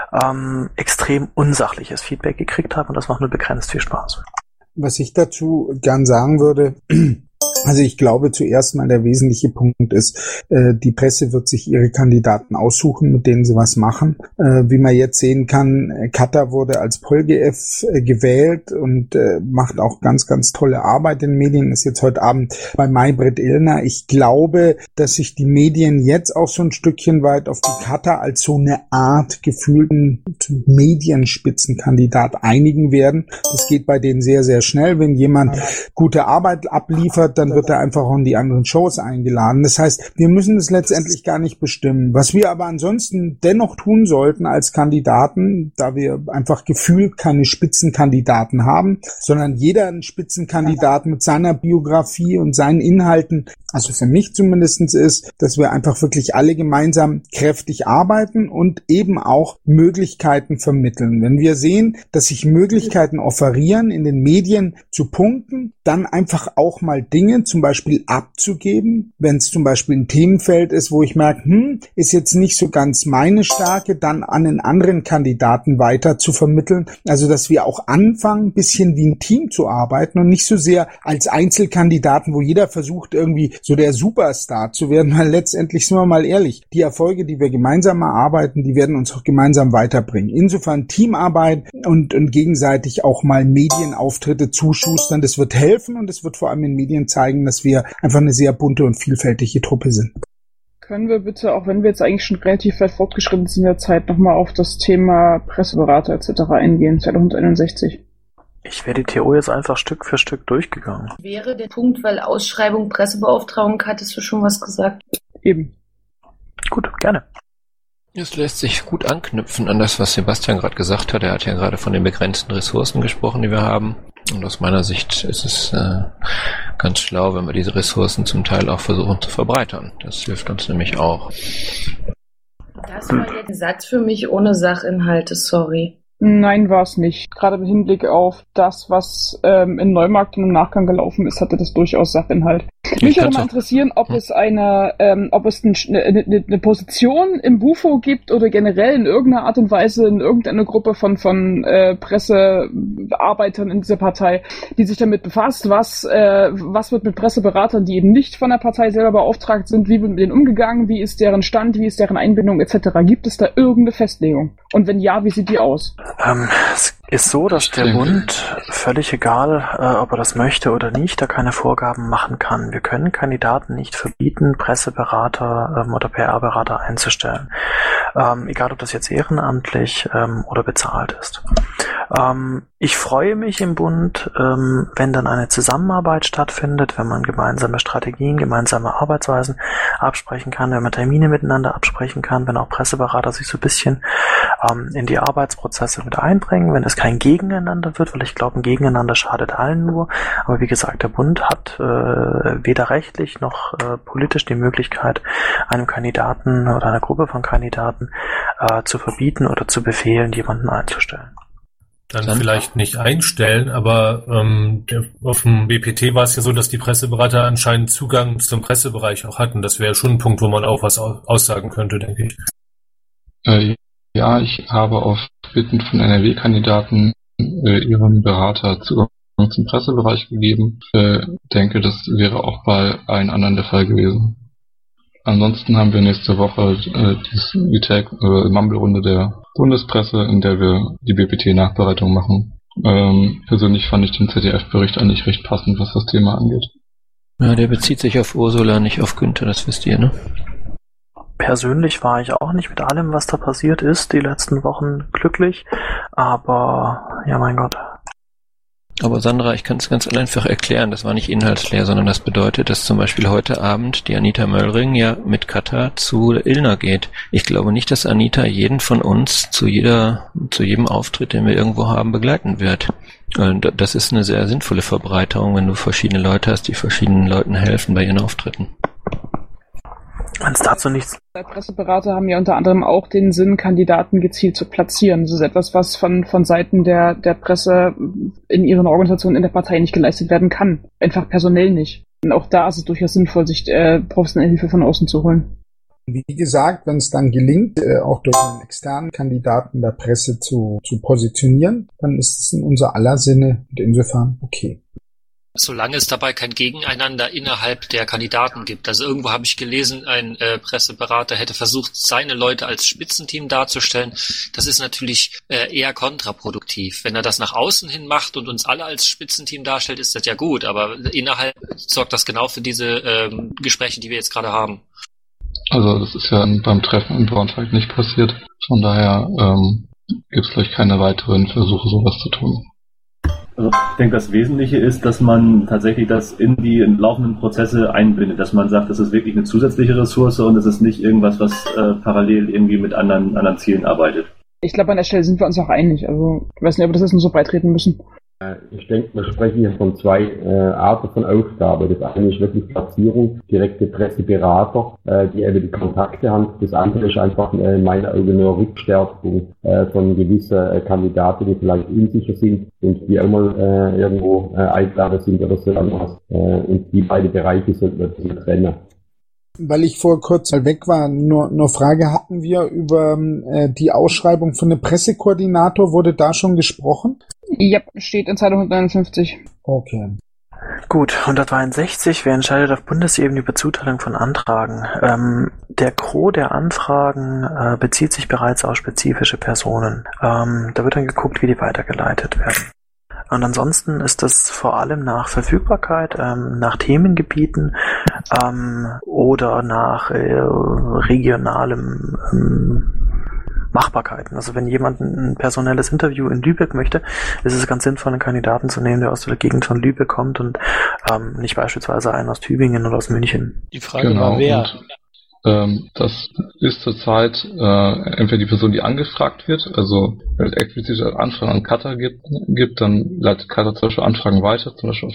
extrem unsachliches Feedback gekriegt habe und das macht nur begrenzt viel Spaß. Was ich dazu gern sagen würde, also ich glaube zuerst mal der wesentliche Punkt ist, die Presse wird sich ihre Kandidaten aussuchen, mit denen sie was machen. Wie man jetzt sehen kann, Katar wurde als PolGF gewählt und macht auch ganz, ganz tolle Arbeit in den Medien, ist jetzt heute Abend bei Maybrit Illner. Ich glaube, dass sich die Medien jetzt auch so ein Stückchen weit auf die Katar als so eine Art gefühlten Medienspitzenkandidat einigen werden. Das geht bei denen sehr, sehr schnell. Wenn jemand gute Arbeit abliefert, dann wird er einfach auch in die anderen Shows eingeladen. Das heißt, wir müssen es letztendlich gar nicht bestimmen. Was wir aber ansonsten dennoch tun sollten als Kandidaten, da wir einfach gefühlt keine Spitzenkandidaten haben, sondern jeder ein Spitzenkandidat mit seiner Biografie und seinen Inhalten, also für mich zumindestens ist, dass wir einfach wirklich alle gemeinsam kräftig arbeiten und eben auch Möglichkeiten vermitteln. Wenn wir sehen, dass sich Möglichkeiten offerieren, in den Medien zu punkten, dann einfach auch mal Dinge zum Beispiel abzugeben, wenn es zum Beispiel ein Themenfeld ist, wo ich merke, ist jetzt nicht so ganz meine Stärke, dann an den anderen Kandidaten weiter zu vermitteln. Also, dass wir auch anfangen, ein bisschen wie ein Team zu arbeiten und nicht so sehr als Einzelkandidaten, wo jeder versucht, irgendwie so der Superstar zu werden, weil letztendlich, sind wir mal ehrlich, die Erfolge, die wir gemeinsam erarbeiten, die werden uns auch gemeinsam weiterbringen. Insofern Teamarbeit und gegenseitig auch mal Medienauftritte zuschustern, das wird helfen und es wird vor allem in Medien zeigen, dass wir einfach eine sehr bunte und vielfältige Truppe sind. Können wir bitte, auch wenn wir jetzt eigentlich schon relativ weit fortgeschritten sind in der Zeit, nochmal auf das Thema Presseberater etc. eingehen, 261? Ich wäre die TO jetzt einfach Stück für Stück durchgegangen. Wäre der Punkt, weil Ausschreibung, Pressebeauftragung, hattest du schon was gesagt? Eben. Gut, gerne. Es lässt sich gut anknüpfen an das, was Sebastian gerade gesagt hat. Er hat ja gerade von den begrenzten Ressourcen gesprochen, die wir haben. Und aus meiner Sicht ist es ganz schlau, wenn wir diese Ressourcen zum Teil auch versuchen zu verbreitern. Das hilft uns nämlich auch. Das war jetzt ein Satz für mich ohne Sachinhalte, sorry. Nein, war es nicht. Gerade im Hinblick auf das, was in Neumarkt und im Nachgang gelaufen ist, hatte das durchaus Sachinhalt. Mich würde mal interessieren, ob es eine Position im Bufo gibt oder generell in irgendeiner Art und Weise in irgendeiner Gruppe von Pressearbeitern in dieser Partei, die sich damit befasst, was wird mit Presseberatern, die eben nicht von der Partei selber beauftragt sind, wie wird mit denen umgegangen, wie ist deren Stand, wie ist deren Einbindung etc. Gibt es da irgendeine Festlegung? Und wenn ja, wie sieht die aus? Es ist so, dass der Bund, völlig egal, ob er das möchte oder nicht, da keine Vorgaben machen kann. Wir können Kandidaten nicht verbieten, Presseberater oder PR-Berater einzustellen. Egal, ob das jetzt ehrenamtlich oder bezahlt ist. Ich freue mich im Bund, wenn dann eine Zusammenarbeit stattfindet, wenn man gemeinsame Strategien, gemeinsame Arbeitsweisen absprechen kann, wenn man Termine miteinander absprechen kann, wenn auch Presseberater sich so ein bisschen in die Arbeitsprozesse mit einbringen, wenn es kein Gegeneinander wird, weil ich glaube, ein Gegeneinander schadet allen nur. Aber wie gesagt, der Bund hat weder rechtlich noch politisch die Möglichkeit, einem Kandidaten oder einer Gruppe von Kandidaten zu verbieten oder zu befehlen, jemanden einzustellen. Dann vielleicht nicht einstellen, aber auf dem BPT war es ja so, dass die Presseberater anscheinend Zugang zum Pressebereich auch hatten. Das wäre schon ein Punkt, wo man auch was aussagen könnte, denke ich. Ja, ich habe auf Bitten von NRW-Kandidaten ihrem Berater Zugang zum Pressebereich gegeben. Denke, das wäre auch bei allen anderen der Fall gewesen. Ansonsten haben wir nächste Woche die Mumble-Runde der Bundespresse, in der wir die BPT-Nachbereitung machen. Persönlich fand ich den ZDF-Bericht eigentlich recht passend, was das Thema angeht. Ja, der bezieht sich auf Ursula, nicht auf Günther, das wisst ihr, ne? Persönlich war ich auch nicht mit allem, was da passiert ist, die letzten Wochen glücklich, aber ja, mein Gott. Aber Sandra, ich kann es ganz einfach erklären, das war nicht inhaltsleer, sondern das bedeutet, dass zum Beispiel heute Abend die Anita Möllring ja mit Katha zu Ilna geht. Ich glaube nicht, dass Anita jeden von uns zu jedem Auftritt, den wir irgendwo haben, begleiten wird. Und das ist eine sehr sinnvolle Verbreiterung, wenn du verschiedene Leute hast, die verschiedenen Leuten helfen bei ihren Auftritten. Wenn es dazu nichts... Presseberater haben ja unter anderem auch den Sinn, Kandidaten gezielt zu platzieren. Das ist etwas, was von Seiten der Presse in ihren Organisationen in der Partei nicht geleistet werden kann. Einfach personell nicht. Und auch da ist es durchaus sinnvoll, sich professionelle Hilfe von außen zu holen. Wie gesagt, wenn es dann gelingt, auch durch einen externen Kandidaten der Presse zu positionieren, dann ist es in unser aller Sinne und insofern okay. Solange es dabei kein Gegeneinander innerhalb der Kandidaten gibt. Also irgendwo habe ich gelesen, ein Presseberater hätte versucht, seine Leute als Spitzenteam darzustellen. Das ist natürlich eher kontraproduktiv. Wenn er das nach außen hin macht und uns alle als Spitzenteam darstellt, ist das ja gut. Aber innerhalb sorgt das genau für diese Gespräche, die wir jetzt gerade haben. Also das ist ja beim Treffen in Braunschweig nicht passiert. Von daher gibt es vielleicht keine weiteren Versuche, sowas zu tun. Also ich denke, das Wesentliche ist, dass man tatsächlich das in die laufenden Prozesse einbindet, dass man sagt, das ist wirklich eine zusätzliche Ressource und es ist nicht irgendwas, was parallel irgendwie mit anderen Zielen arbeitet. Ich glaube, an der Stelle sind wir uns auch einig. Also ich weiß nicht, ob wir das jetzt nur so beitreten müssen. Ich denke, wir sprechen hier von zwei Arten von Aufgabe. Das eine ist wirklich Platzierung, direkte Presseberater, die eben die Kontakte haben. Das andere ist einfach in meinen Augen nur Rückstärkung von gewissen Kandidaten, die vielleicht unsicher sind und die auch mal irgendwo eingeladen sind oder so etwas. Und die beiden Bereiche sollten wir trennen. Weil ich vor kurz weg war, nur Frage, hatten wir über die Ausschreibung von einem Pressekoordinator, wurde da schon gesprochen? Ja, steht in Zeile 159. Okay. Gut, 163, wer entscheidet auf Bundesebene über Zuteilung von Anfragen? Der Gros der Anfragen bezieht sich bereits auf spezifische Personen. Da wird dann geguckt, wie die weitergeleitet werden. Und ansonsten ist das vor allem nach Verfügbarkeit, nach Themengebieten oder nach regionalem Machbarkeiten. Also wenn jemand ein personelles Interview in Lübeck möchte, ist es ganz sinnvoll, einen Kandidaten zu nehmen, der aus der Gegend von Lübeck kommt und nicht beispielsweise einen aus Tübingen oder aus München. Die Frage war, wer? Das ist zurzeit entweder die Person, die angefragt wird, also wenn es explizite Anfragen an Cutter gibt, dann leitet Cutter zum Beispiel Anfragen weiter, zum Beispiel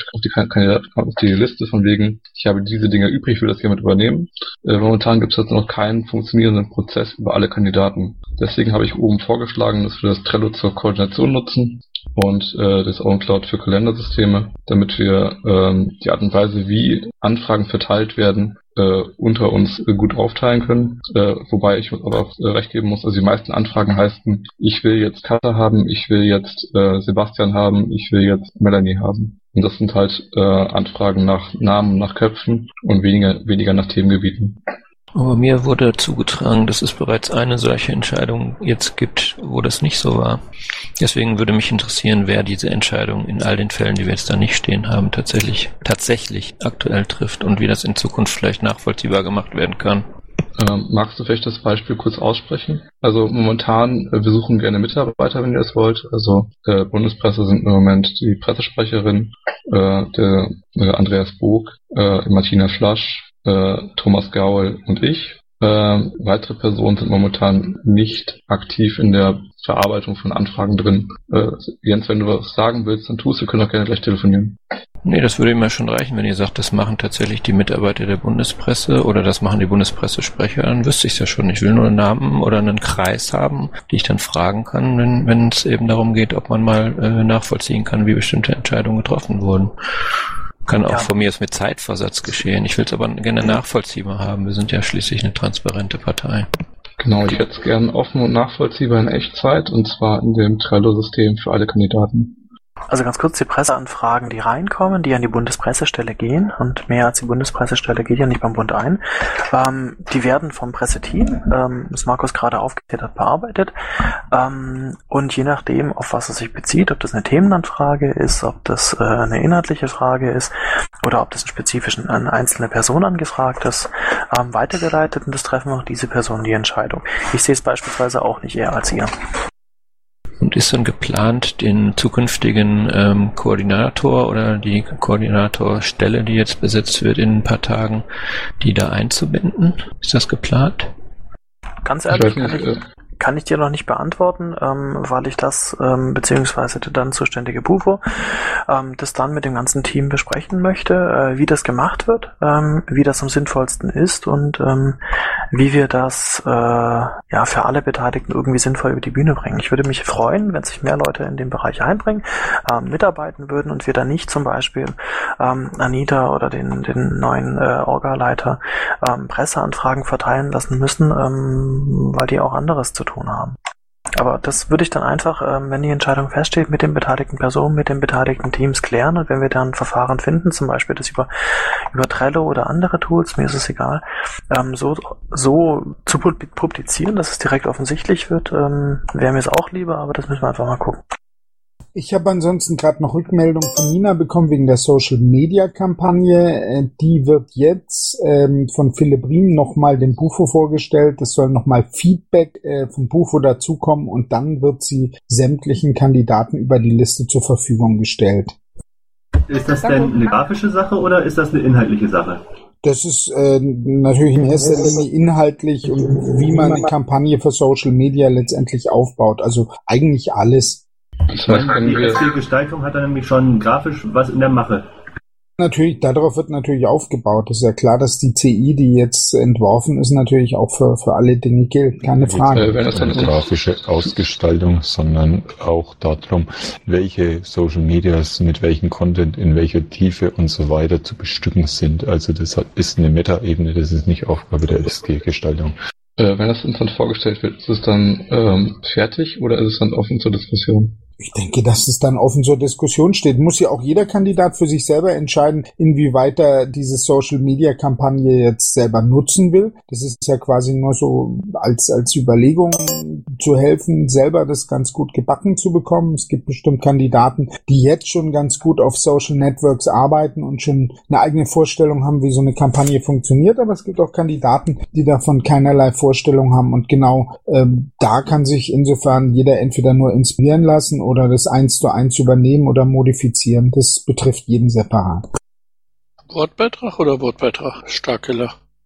auf die Liste von wegen, ich habe diese Dinge übrig, will das jemand übernehmen. Momentan gibt es jetzt noch keinen funktionierenden Prozess über alle Kandidaten. Deswegen habe ich oben vorgeschlagen, dass wir das Trello zur Koordination nutzen und das OwnCloud für Kalendersysteme, damit wir die Art und Weise, wie Anfragen verteilt werden, unter uns gut aufteilen können. Wobei ich aber auch recht geben muss, also die meisten Anfragen heißen, ich will jetzt Cutter haben, ich will jetzt Sebastian haben, ich will jetzt Melanie haben. Und das sind halt Anfragen nach Namen, nach Köpfen und weniger nach Themengebieten. Aber mir wurde zugetragen, dass es bereits eine solche Entscheidung jetzt gibt, wo das nicht so war. Deswegen würde mich interessieren, wer diese Entscheidung in all den Fällen, die wir jetzt da nicht stehen haben, tatsächlich aktuell trifft und wie das in Zukunft vielleicht nachvollziehbar gemacht werden kann. Magst du vielleicht das Beispiel kurz aussprechen? Also momentan, wir suchen gerne Mitarbeiter, wenn ihr es wollt. Also Bundespresse sind im Moment die Pressesprecherin, der Andreas Bog, Martina Flasch, Thomas Gaul und ich. Weitere Personen sind momentan nicht aktiv in der Verarbeitung von Anfragen drin. Jens, wenn du was sagen willst, dann tust du, wir können auch gerne gleich telefonieren. Nee, das würde immer schon reichen, wenn ihr sagt, das machen tatsächlich die Mitarbeiter der Bundespresse oder das machen die Bundespressesprecher, dann wüsste ich es ja schon. Ich will nur einen Namen oder einen Kreis haben, die ich dann fragen kann, wenn es eben darum geht, ob man mal nachvollziehen kann, wie bestimmte Entscheidungen getroffen wurden. Kann auch von mir aus mit Zeitversatz geschehen. Ich will es aber gerne nachvollziehbar haben. Wir sind ja schließlich eine transparente Partei. Genau, ich hätte es gern offen und nachvollziehbar in Echtzeit, und zwar in dem Trello-System für alle Kandidaten. Also ganz kurz, die Presseanfragen, die reinkommen, die an die Bundespressestelle gehen, und mehr als die Bundespressestelle geht ja nicht beim Bund ein, die werden vom Presseteam, das Markus gerade aufgezählt hat, bearbeitet, und je nachdem, auf was es sich bezieht, ob das eine Themenanfrage ist, ob das eine inhaltliche Frage ist oder ob das spezifisch an eine einzelne Person angefragt ist, weitergeleitet, und das treffen auch diese Personen die Entscheidung. Ich sehe es beispielsweise auch nicht eher als ihr. Und ist dann geplant, den zukünftigen Koordinator oder die Koordinatorstelle, die jetzt besetzt wird in ein paar Tagen, die da einzubinden? Ist das geplant? Ganz ehrlich, kann ich dir noch nicht beantworten, weil ich das, beziehungsweise der dann zuständige Bufo, das dann mit dem ganzen Team besprechen möchte, wie das gemacht wird, wie das am sinnvollsten ist und wie wir das für alle Beteiligten irgendwie sinnvoll über die Bühne bringen. Ich würde mich freuen, wenn sich mehr Leute in den Bereich einbringen, mitarbeiten würden und wir dann nicht zum Beispiel Anita oder den neuen Orga-Leiter Presseanfragen verteilen lassen müssen, weil die auch anderes zu tun haben. Aber das würde ich dann einfach, wenn die Entscheidung feststeht, mit den beteiligten Personen, mit den beteiligten Teams klären, und wenn wir dann ein Verfahren finden, zum Beispiel das über Trello oder andere Tools, mir ist es egal, so zu publizieren, dass es direkt offensichtlich wird, wäre mir es auch lieber, aber das müssen wir einfach mal gucken. Ich habe ansonsten gerade noch Rückmeldung von Nina bekommen wegen der Social-Media-Kampagne. Die wird jetzt von Philipp Riem nochmal dem Bufo vorgestellt. Es soll nochmal Feedback vom Bufo dazukommen, und dann wird sie sämtlichen Kandidaten über die Liste zur Verfügung gestellt. Ist das denn eine grafische Sache oder ist das eine inhaltliche Sache? Das ist natürlich in erster Linie inhaltlich und wie man eine Kampagne für Social Media letztendlich aufbaut. Also eigentlich alles. Das heißt, die Gestaltung hat dann nämlich schon grafisch was in der Mache. Natürlich, darauf wird natürlich aufgebaut. Es ist ja klar, dass die CI, die jetzt entworfen ist, natürlich auch für alle Dinge gilt. Keine Frage. Nicht eine grafische Ausgestaltung, sondern auch darum, welche Social Medias mit welchem Content in welcher Tiefe und so weiter zu bestücken sind. Also das ist eine Meta-Ebene, das ist nicht Aufgabe der SG-Gestaltung. Wenn das uns dann vorgestellt wird, ist es dann fertig oder ist es dann offen zur Diskussion? Ich denke, dass es dann offen zur Diskussion steht. Muss ja auch jeder Kandidat für sich selber entscheiden, inwieweit er diese Social-Media-Kampagne jetzt selber nutzen will. Das ist ja quasi nur so als Überlegung zu helfen, selber das ganz gut gebacken zu bekommen. Es gibt bestimmt Kandidaten, die jetzt schon ganz gut auf Social Networks arbeiten und schon eine eigene Vorstellung haben, wie so eine Kampagne funktioniert. Aber es gibt auch Kandidaten, die davon keinerlei Vorstellung haben. Und genau da kann sich insofern jeder entweder nur inspirieren lassen oder das 1:1 übernehmen oder modifizieren. Das betrifft jeden separat. Wortbeitrag oder Wortbeitrag? Starkeller.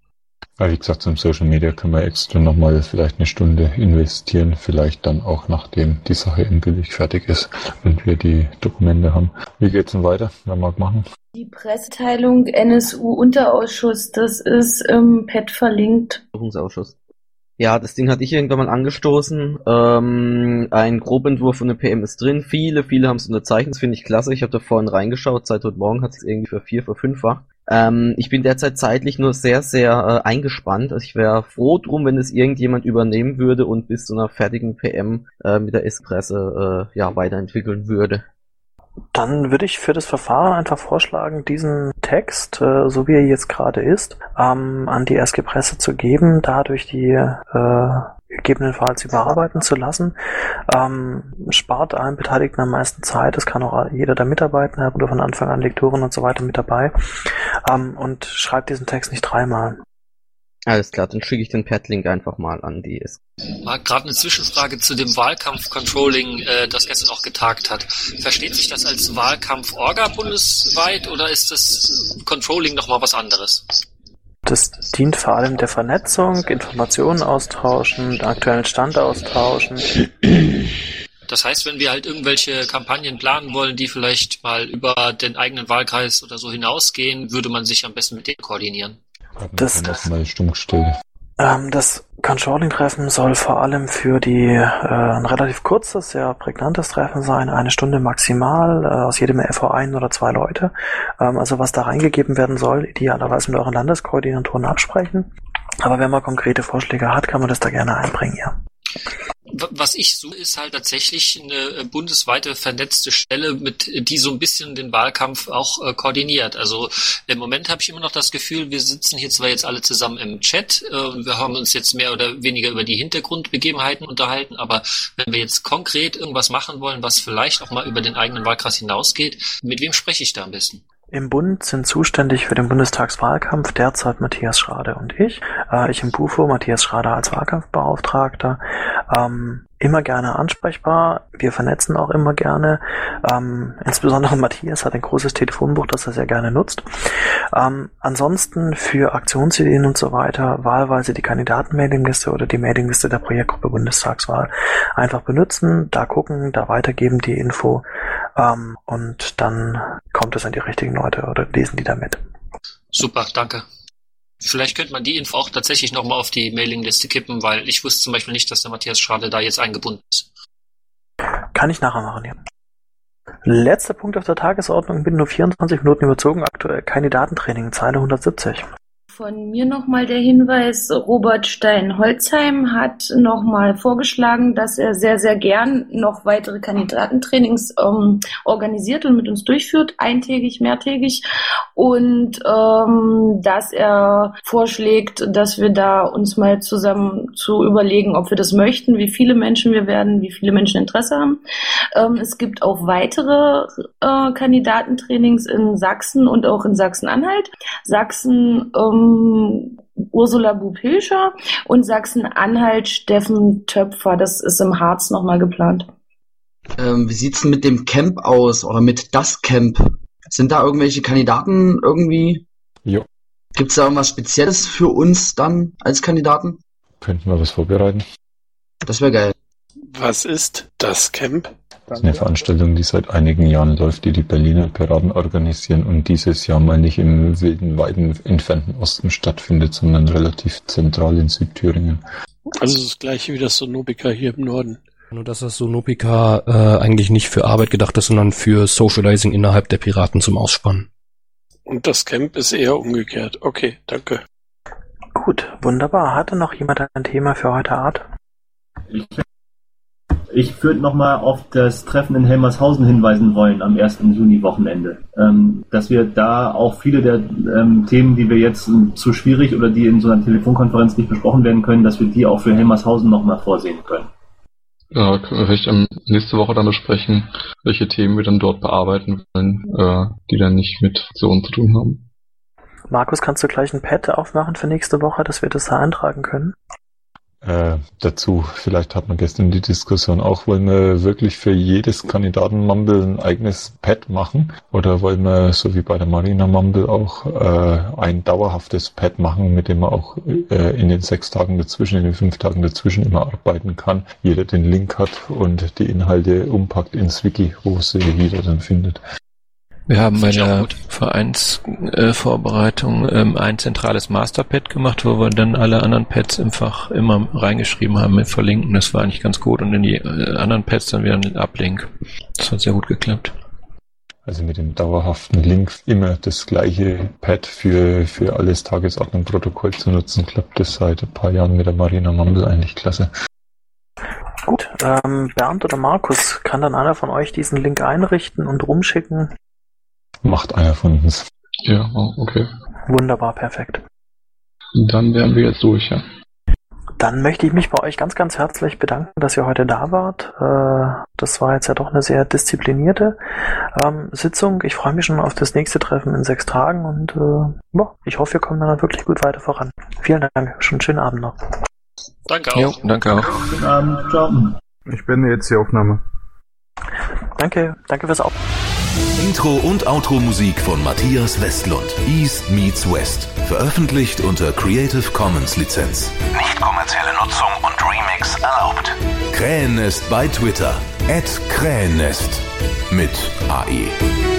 Aber wie gesagt, zum Social Media können wir extra nochmal vielleicht eine Stunde investieren, vielleicht dann auch nachdem die Sache endgültig fertig ist und wir die Dokumente haben. Wie geht's denn weiter? Wer mag machen? Die Presseteilung NSU-Unterausschuss, das ist im Pad verlinkt. Untersuchungsausschuss. Ja, das Ding hatte ich irgendwann mal angestoßen. Ein Grobentwurf von der PM ist drin. Viele haben es unterzeichnet. Das finde ich klasse. Ich habe da vorhin reingeschaut. Seit heute Morgen hat es irgendwie für 4, für 5-fach. Ich bin derzeit zeitlich nur sehr, sehr eingespannt. Also ich wäre froh drum, wenn es irgendjemand übernehmen würde und bis zu einer fertigen PM mit der S-Presse weiterentwickeln würde. Dann würde ich für das Verfahren einfach vorschlagen, diesen Text, so wie er jetzt gerade ist, an die SG-Presse zu geben, dadurch die gegebenenfalls überarbeiten zu lassen. Spart allen Beteiligten am meisten Zeit, es kann auch jeder der Mitarbeiter oder von Anfang an Lektoren und so weiter mit dabei, und schreibt diesen Text nicht 3-mal. Alles klar, dann schicke ich den Padlink einfach mal an die S. Gerade eine Zwischenfrage zu dem Wahlkampf-Controlling, das gestern auch getagt hat. Versteht sich das als Wahlkampf-Orga bundesweit oder ist das Controlling nochmal was anderes? Das dient vor allem der Vernetzung, Informationen austauschen, den aktuellen Stand austauschen. Das heißt, wenn wir halt irgendwelche Kampagnen planen wollen, die vielleicht mal über den eigenen Wahlkreis oder so hinausgehen, würde man sich am besten mit denen koordinieren. Das Controlling-Treffen soll vor allem für ein relativ kurzes, sehr prägnantes Treffen sein, 1 Stunde maximal, aus jedem FV 1 oder 2 Leute. Also was da reingegeben werden soll, idealerweise mit euren Landeskoordinatoren absprechen. Aber wenn man konkrete Vorschläge hat, kann man das da gerne einbringen, ja. Was ich suche, ist halt tatsächlich eine bundesweite vernetzte Stelle, die so ein bisschen den Wahlkampf auch koordiniert. Also im Moment habe ich immer noch das Gefühl, wir sitzen hier zwar jetzt alle zusammen im Chat, wir haben uns jetzt mehr oder weniger über die Hintergrundbegebenheiten unterhalten, aber wenn wir jetzt konkret irgendwas machen wollen, was vielleicht auch mal über den eigenen Wahlkreis hinausgeht, mit wem spreche ich da am besten? Im Bund sind zuständig für den Bundestagswahlkampf derzeit Matthias Schrade und ich. Ich im BUFO, Matthias Schrade als Wahlkampfbeauftragter. Immer gerne ansprechbar. Wir vernetzen auch immer gerne. Insbesondere Matthias hat ein großes Telefonbuch, das er sehr gerne nutzt. Ansonsten für Aktionsideen und so weiter wahlweise die Kandidaten-Mailingliste oder die Mailingliste der Projektgruppe Bundestagswahl einfach benutzen, da gucken, da weitergeben die Info, und dann kommt es an die richtigen Leute oder lesen die damit. Super, danke. Vielleicht könnte man die Info auch tatsächlich nochmal auf die Mailingliste kippen, weil ich wusste zum Beispiel nicht, dass der Matthias Schrade da jetzt eingebunden ist. Kann ich nachher machen, ja. Letzter Punkt auf der Tagesordnung, bin nur 24 Minuten überzogen, aktuell Kandidatentraining, Zeile 170. Von mir nochmal der Hinweis, Robert Stein-Holzheim hat nochmal vorgeschlagen, dass er sehr, sehr gern noch weitere Kandidatentrainings organisiert und mit uns durchführt, eintägig, mehrtägig, und dass er vorschlägt, dass wir da uns mal zusammen zu überlegen, ob wir das möchten, wie viele Menschen wir werden, wie viele Menschen Interesse haben. Es gibt auch weitere Kandidatentrainings in Sachsen und auch in Sachsen-Anhalt. Sachsen Ursula Bub-Hilscher und Sachsen-Anhalt Steffen Töpfer. Das ist im Harz nochmal geplant. Wie sieht's denn mit dem Camp aus oder mit das Camp? Sind da irgendwelche Kandidaten irgendwie? Jo. Gibt's da irgendwas Spezielles für uns dann als Kandidaten? Könnten wir was vorbereiten? Das wäre geil. Was ist das Camp? Das ist eine Veranstaltung, die seit einigen Jahren läuft, die die Berliner Piraten organisieren und dieses Jahr mal nicht im wilden, weiten, entfernten Osten stattfindet, sondern relativ zentral in Südthüringen. Also das gleiche wie das Sonopika hier im Norden. Nur dass das Sonopika eigentlich nicht für Arbeit gedacht ist, sondern für Socializing innerhalb der Piraten zum Ausspannen. Und das Camp ist eher umgekehrt. Okay, danke. Gut, wunderbar. Hatte noch jemand ein Thema für heute Art? Ich würde nochmal auf das Treffen in Helmershausen hinweisen wollen am 1. Juni-Wochenende. Dass wir da auch viele der Themen, die wir jetzt zu schwierig oder die in so einer Telefonkonferenz nicht besprochen werden können, dass wir die auch für Helmershausen nochmal vorsehen können. Ja, können wir vielleicht nächste Woche dann besprechen, welche Themen wir dann dort bearbeiten wollen, die dann nicht mit Fraktionen zu tun haben. Markus, kannst du gleich ein Pad aufmachen für nächste Woche, dass wir das da eintragen können? dazu. Vielleicht hat man gestern die Diskussion auch, wollen wir wirklich für jedes Kandidaten-Mumble ein eigenes Pad machen? Oder wollen wir, so wie bei der Marina Mumble, auch ein dauerhaftes Pad machen, mit dem man auch in den 6 Tagen dazwischen, in den 5 Tagen dazwischen immer arbeiten kann, jeder den Link hat und die Inhalte umpackt ins Wiki, wo sie jeder dann findet. Wir haben bei der Vereinsvorbereitung ein zentrales Masterpad gemacht, wo wir dann alle anderen Pads im Fach immer reingeschrieben haben mit Verlinken. Das war eigentlich ganz gut. Und in die anderen Pads dann wieder ein Ablink. Das hat sehr gut geklappt. Also mit dem dauerhaften Link immer das gleiche Pad für alles Tagesordnungsprotokoll zu nutzen, klappt das seit ein paar Jahren mit der Marina Mumble eigentlich klasse. Gut, Bernd oder Markus, kann dann einer von euch diesen Link einrichten und rumschicken? Macht einer von uns. Ja, okay. Wunderbar, perfekt. Dann wären wir jetzt durch, ja. Dann möchte ich mich bei euch ganz, ganz herzlich bedanken, dass ihr heute da wart. Das war jetzt ja doch eine sehr disziplinierte Sitzung. Ich freue mich schon auf das nächste Treffen in 6 Tagen und ich hoffe, wir kommen dann wirklich gut weiter voran. Vielen Dank, schon einen schönen Abend noch. Danke auch. Jo, danke auch. Guten Abend, ciao. Ich beende jetzt die Aufnahme. Danke fürs Auf. Intro und Outro-Musik von Matthias Westlund. East meets West. Veröffentlicht unter Creative Commons Lizenz. Nicht kommerzielle Nutzung und Remix erlaubt. Krähennest bei Twitter. @Krähennest. Mit AE.